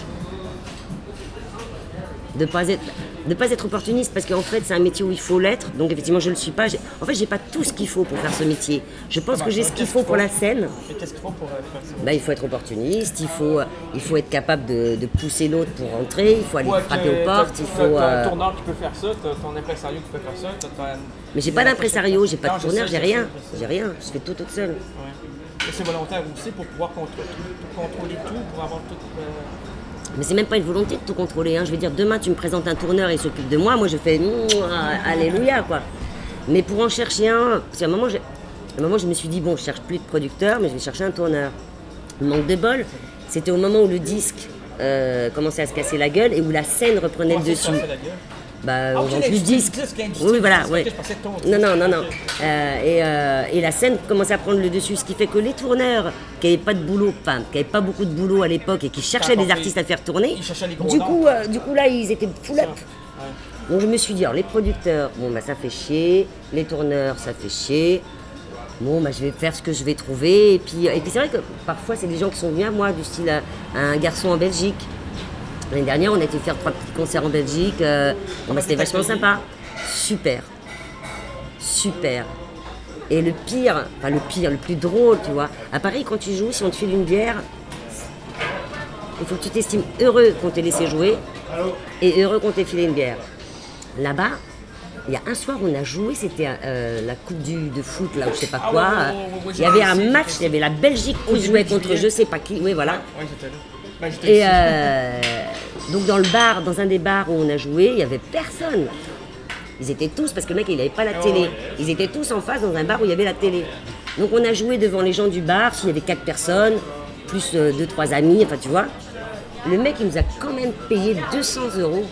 De pas être. De pas être opportuniste parce qu'en fait c'est un métier où il faut l'être, donc effectivement je le suis pas. J'ai- En fait j'ai pas tout ce qu'il faut pour faire ce métier. Je pense Comment que j'ai ça? ce qu'il Qu'est-ce faut qu'il pour faut? la scène. Et qu'est-ce qu'il faut pour euh, faire ça? Bah, il faut être opportuniste, il faut, il faut être capable de, de pousser l'autre pour rentrer, il faut aller Ouais, frapper que aux portes, t'as- il t'as- faut... T'as euh, un tourneur qui peut faire ça, t'as ton impresario qui peut faire ça, t'as ton... Mais j'ai pas d'impresario, j'ai pas Non, de je tourneur, sais, j'ai je rien, sais, je sais. j'ai rien, je fais tout toute seule. Ouais. Et c'est volontaire aussi pour pouvoir contrôler, contrôler tout, pour avoir tout... euh, Mais c'est même pas une volonté de tout contrôler, hein. Je veux dire, demain tu me présentes un tourneur et il s'occupe de moi, moi je fais mouah, alléluia quoi. Mais pour en chercher un, parce qu'à un moment, j'ai- à un moment je me suis dit bon, je cherche plus de producteur, mais je vais chercher un tourneur. Le manque de bol, c'était au moment où le disque euh, commençait à se casser la gueule et où la scène reprenait comment le ça se dessus. casse la gueule? Bah, Ah, on ok, vend plus de l'industrie disques. du disque, l'industrie Oui, du voilà, disque, ouais. ok, je pensais ton- Non, non, non, non. ok. Euh, et, euh, et la scène commençait à prendre le dessus, ce qui fait que les tourneurs qui n'avaient pas de boulot, enfin, qui n'avaient pas beaucoup de boulot à l'époque et qui cherchaient des compris. artistes à faire tourner, Ils cherchaient les gros du noms. coup, euh, du coup là, ils étaient full up. Ouais. Donc je me suis dit, alors les producteurs, bon bah ça fait chier, les tourneurs, ça fait chier. Bon bah je vais faire ce que je vais trouver. Et puis, et puis c'est vrai que parfois c'est des gens qui sont venus à moi, du style euh, un garçon en Belgique. L'année dernière, on a été faire trois petits concerts en Belgique. euh, bon, bah, c'était vachement sympa. Super. Super. Et le pire, enfin le pire, le plus drôle, tu vois. À Paris, quand tu joues, si on te file une bière, il faut que tu t'estimes heureux qu'on t'ait laissé jouer et heureux qu'on t'ait filé une bière. Là-bas, il y a un soir, on a joué, c'était euh, la coupe du, de foot, là, ou je sais pas Ah quoi. ouais, ouais, ouais, ouais, ouais, Il y avait j'ai un fait ça, match, j'ai fait il y avait la Belgique Au qui début jouait de contre juillet. je sais pas qui. Oui, voilà. Ouais, j'étais là. Ben, j'étais Et ici. euh, donc dans le bar, dans un des bars où on a joué, il y avait personne. Ils étaient tous, parce que le mec il n'avait pas la Ah télé. ouais. Ils étaient tous en face dans un bar où il y avait la télé. Donc on a joué devant les gens du bar, s'il y avait quatre personnes, plus euh, deux, trois amis, enfin tu vois. Le mec il nous a quand même payé deux cents euros.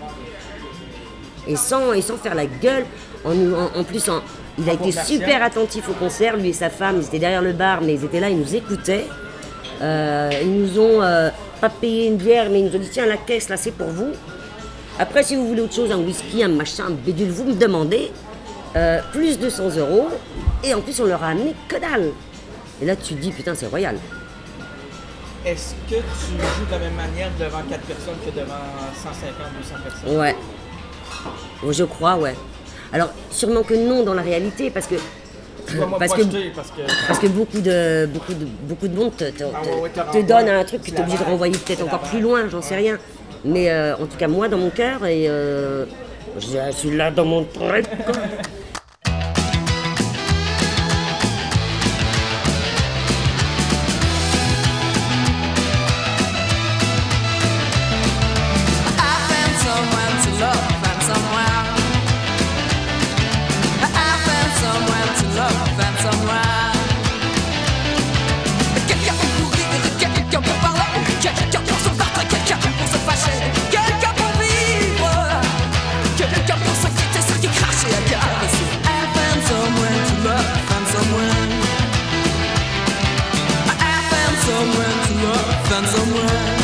Et sans, et sans faire la gueule, en, nous- en, en plus en- il a Bravo, été merci, super hein. attentif au concert, lui et sa femme, ils étaient derrière le bar, mais ils étaient là, ils nous écoutaient. Euh, ils nous ont euh, pas payé une bière, mais ils nous ont dit tiens la caisse là c'est pour vous. Après si vous voulez autre chose, un whisky, un machin, un bédule, vous me demandez. Euh, plus deux cents euros, et en plus on leur a amené que dalle. Et là tu te dis putain c'est royal. Est-ce que tu joues de la même manière devant quatre personnes que devant cent cinquante, deux cents personnes? Ouais. Ouais, je crois, ouais. Alors, sûrement que non dans la réalité, parce que. Tu vas moi Parce que, projeter, parce que... parce que beaucoup de, beaucoup de, beaucoup de monde te, te, Ah te- ouais, ouais, te te renvoie. donne un truc que C'est tu es obligé de la renvoyer vague. peut-être C'est la encore vague. plus loin, j'en sais rien. Mais euh, en tout cas, moi, dans mon cœur, et euh, je suis là dans mon truc. to love, find somewhere.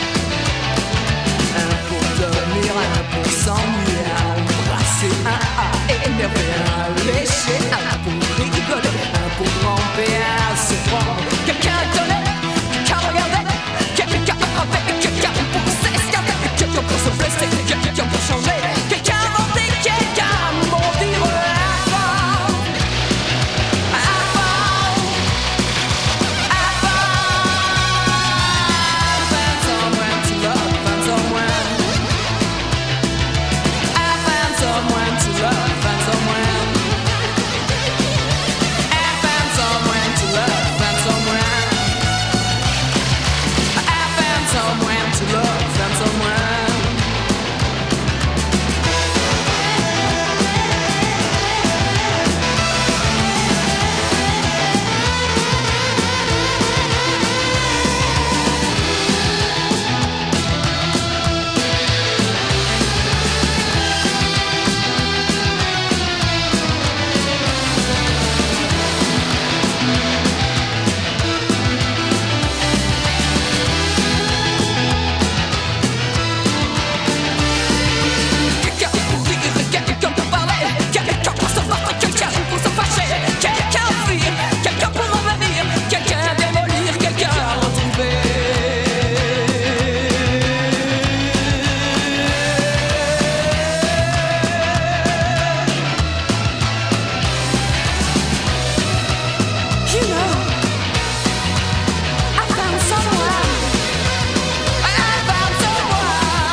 Un pour dormir, un pour s'ennuyer, un pour brasser, un à énerver, un à lécher, un pour rigoler, un pour ramper, un à se prendre. Quelqu'un à donner, quelqu'un à regarder, quelqu'un à frapper, quelqu'un pour s'escaper, quelqu'un pour se blesser, quelqu'un pour changer, quelqu'un à inventer, quelqu'un à mentir avant, avant, avant. Find someone to love, find someone. I found someone to love, find someone. I found someone to love, find someone. I found someone to love, found someone. Quelqu'un pour rire, quelqu'un pour parler, quelqu'un pour se battre, quelqu'un pour se fâcher, quelqu'un à fuir, quelqu'un pour revenir, quelqu'un à démolir, quelqu'un à retrouver. You know, I found someone. I found someone.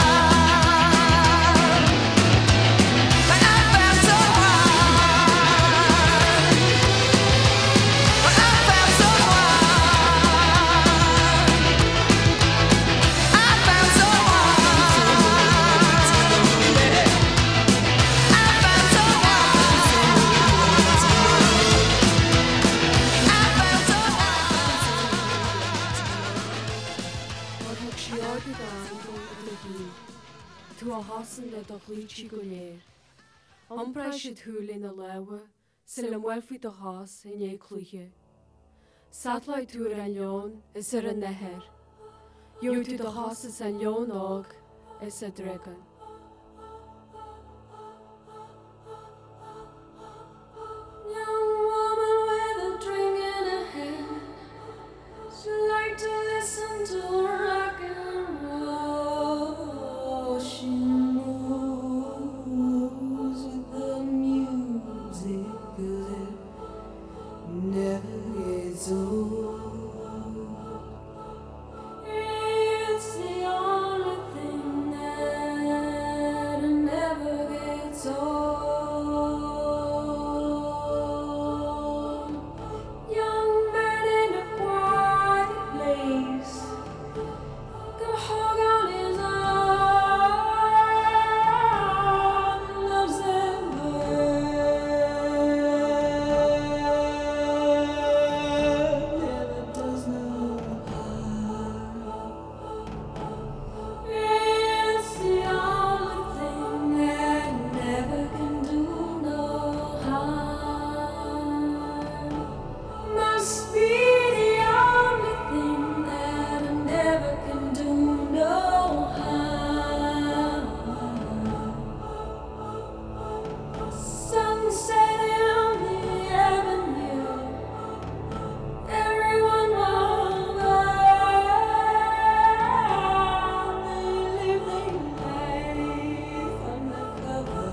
I found someone. I found someone. I found Tu a hasan le do glúchi go léir. Ombra sé thuúlin na lewe, se le muelfi do has in é clúche. Satlaid túr an leon is er an neher. Jo tu do has is an leon og is a dragon. Young woman with a drink in her hand. She liked to listen to rock and roll. She moves with the music 'cause it never gets old. It's the only thing that never gets old. Young man in a quiet place, got a hog on his arm, loves that bird, never does no harm. It's the only thing that never can do no harm. Must be the only thing that never can do no harm. Sunset on the avenue, everyone walk around. They live their life undercover,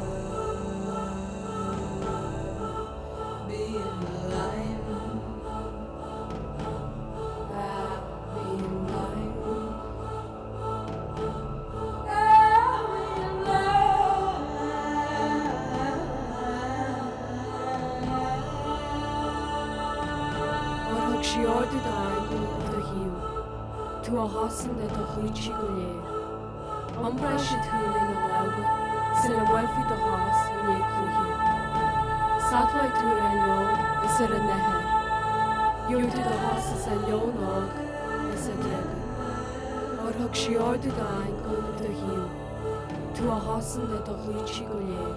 being blind, ah, being blind, ah, being Or thug siordu da angol do hiu. Tu a hasan le do glúchi go léir. Ombra sé thuúlin na lewe, se le muelfi do has in é clúche. Satlaid túr an leon is er an neher. Jo tu do has is an leon og is a dragon. Or thug siordu da angol do hiu. Tu a hasan le do glúchi go léir.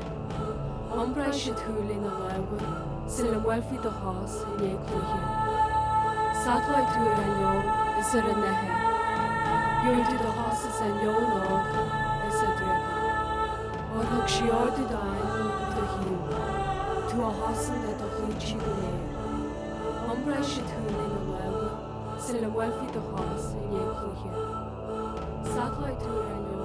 Ombra sé thuúlin na lewe, se le muelfi do has in é clúche. Satellite to Ranyo is a Renehe. Yunti the horse is a Yo Log is a Drega. Or Hokshiordi Dine of the Hugh. To a Hassan that the Huchi Gune. Umbra should tune in a level, still a wealthy the horse in Yakuya. Satellite to Ranyo.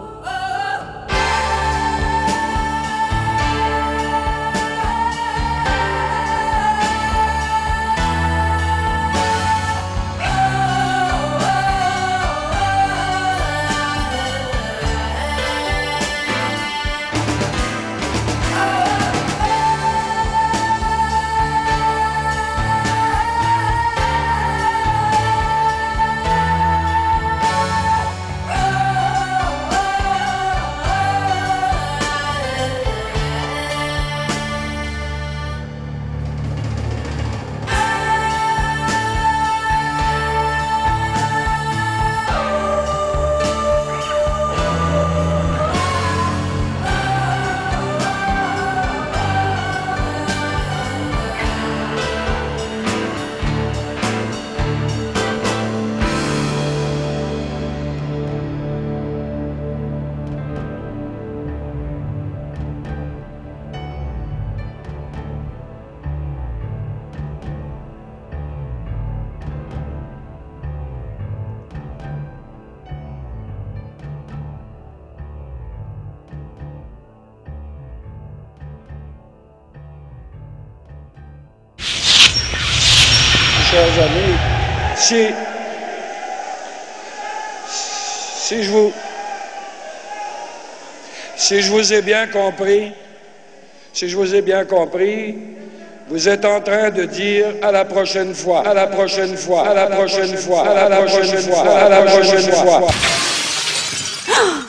Chers amis, si, si je vous, si je vous ai bien compris, si je vous ai bien compris, vous êtes en train de dire à la prochaine fois, à la prochaine fois, à la prochaine fois, à la prochaine fois, à la prochaine fois.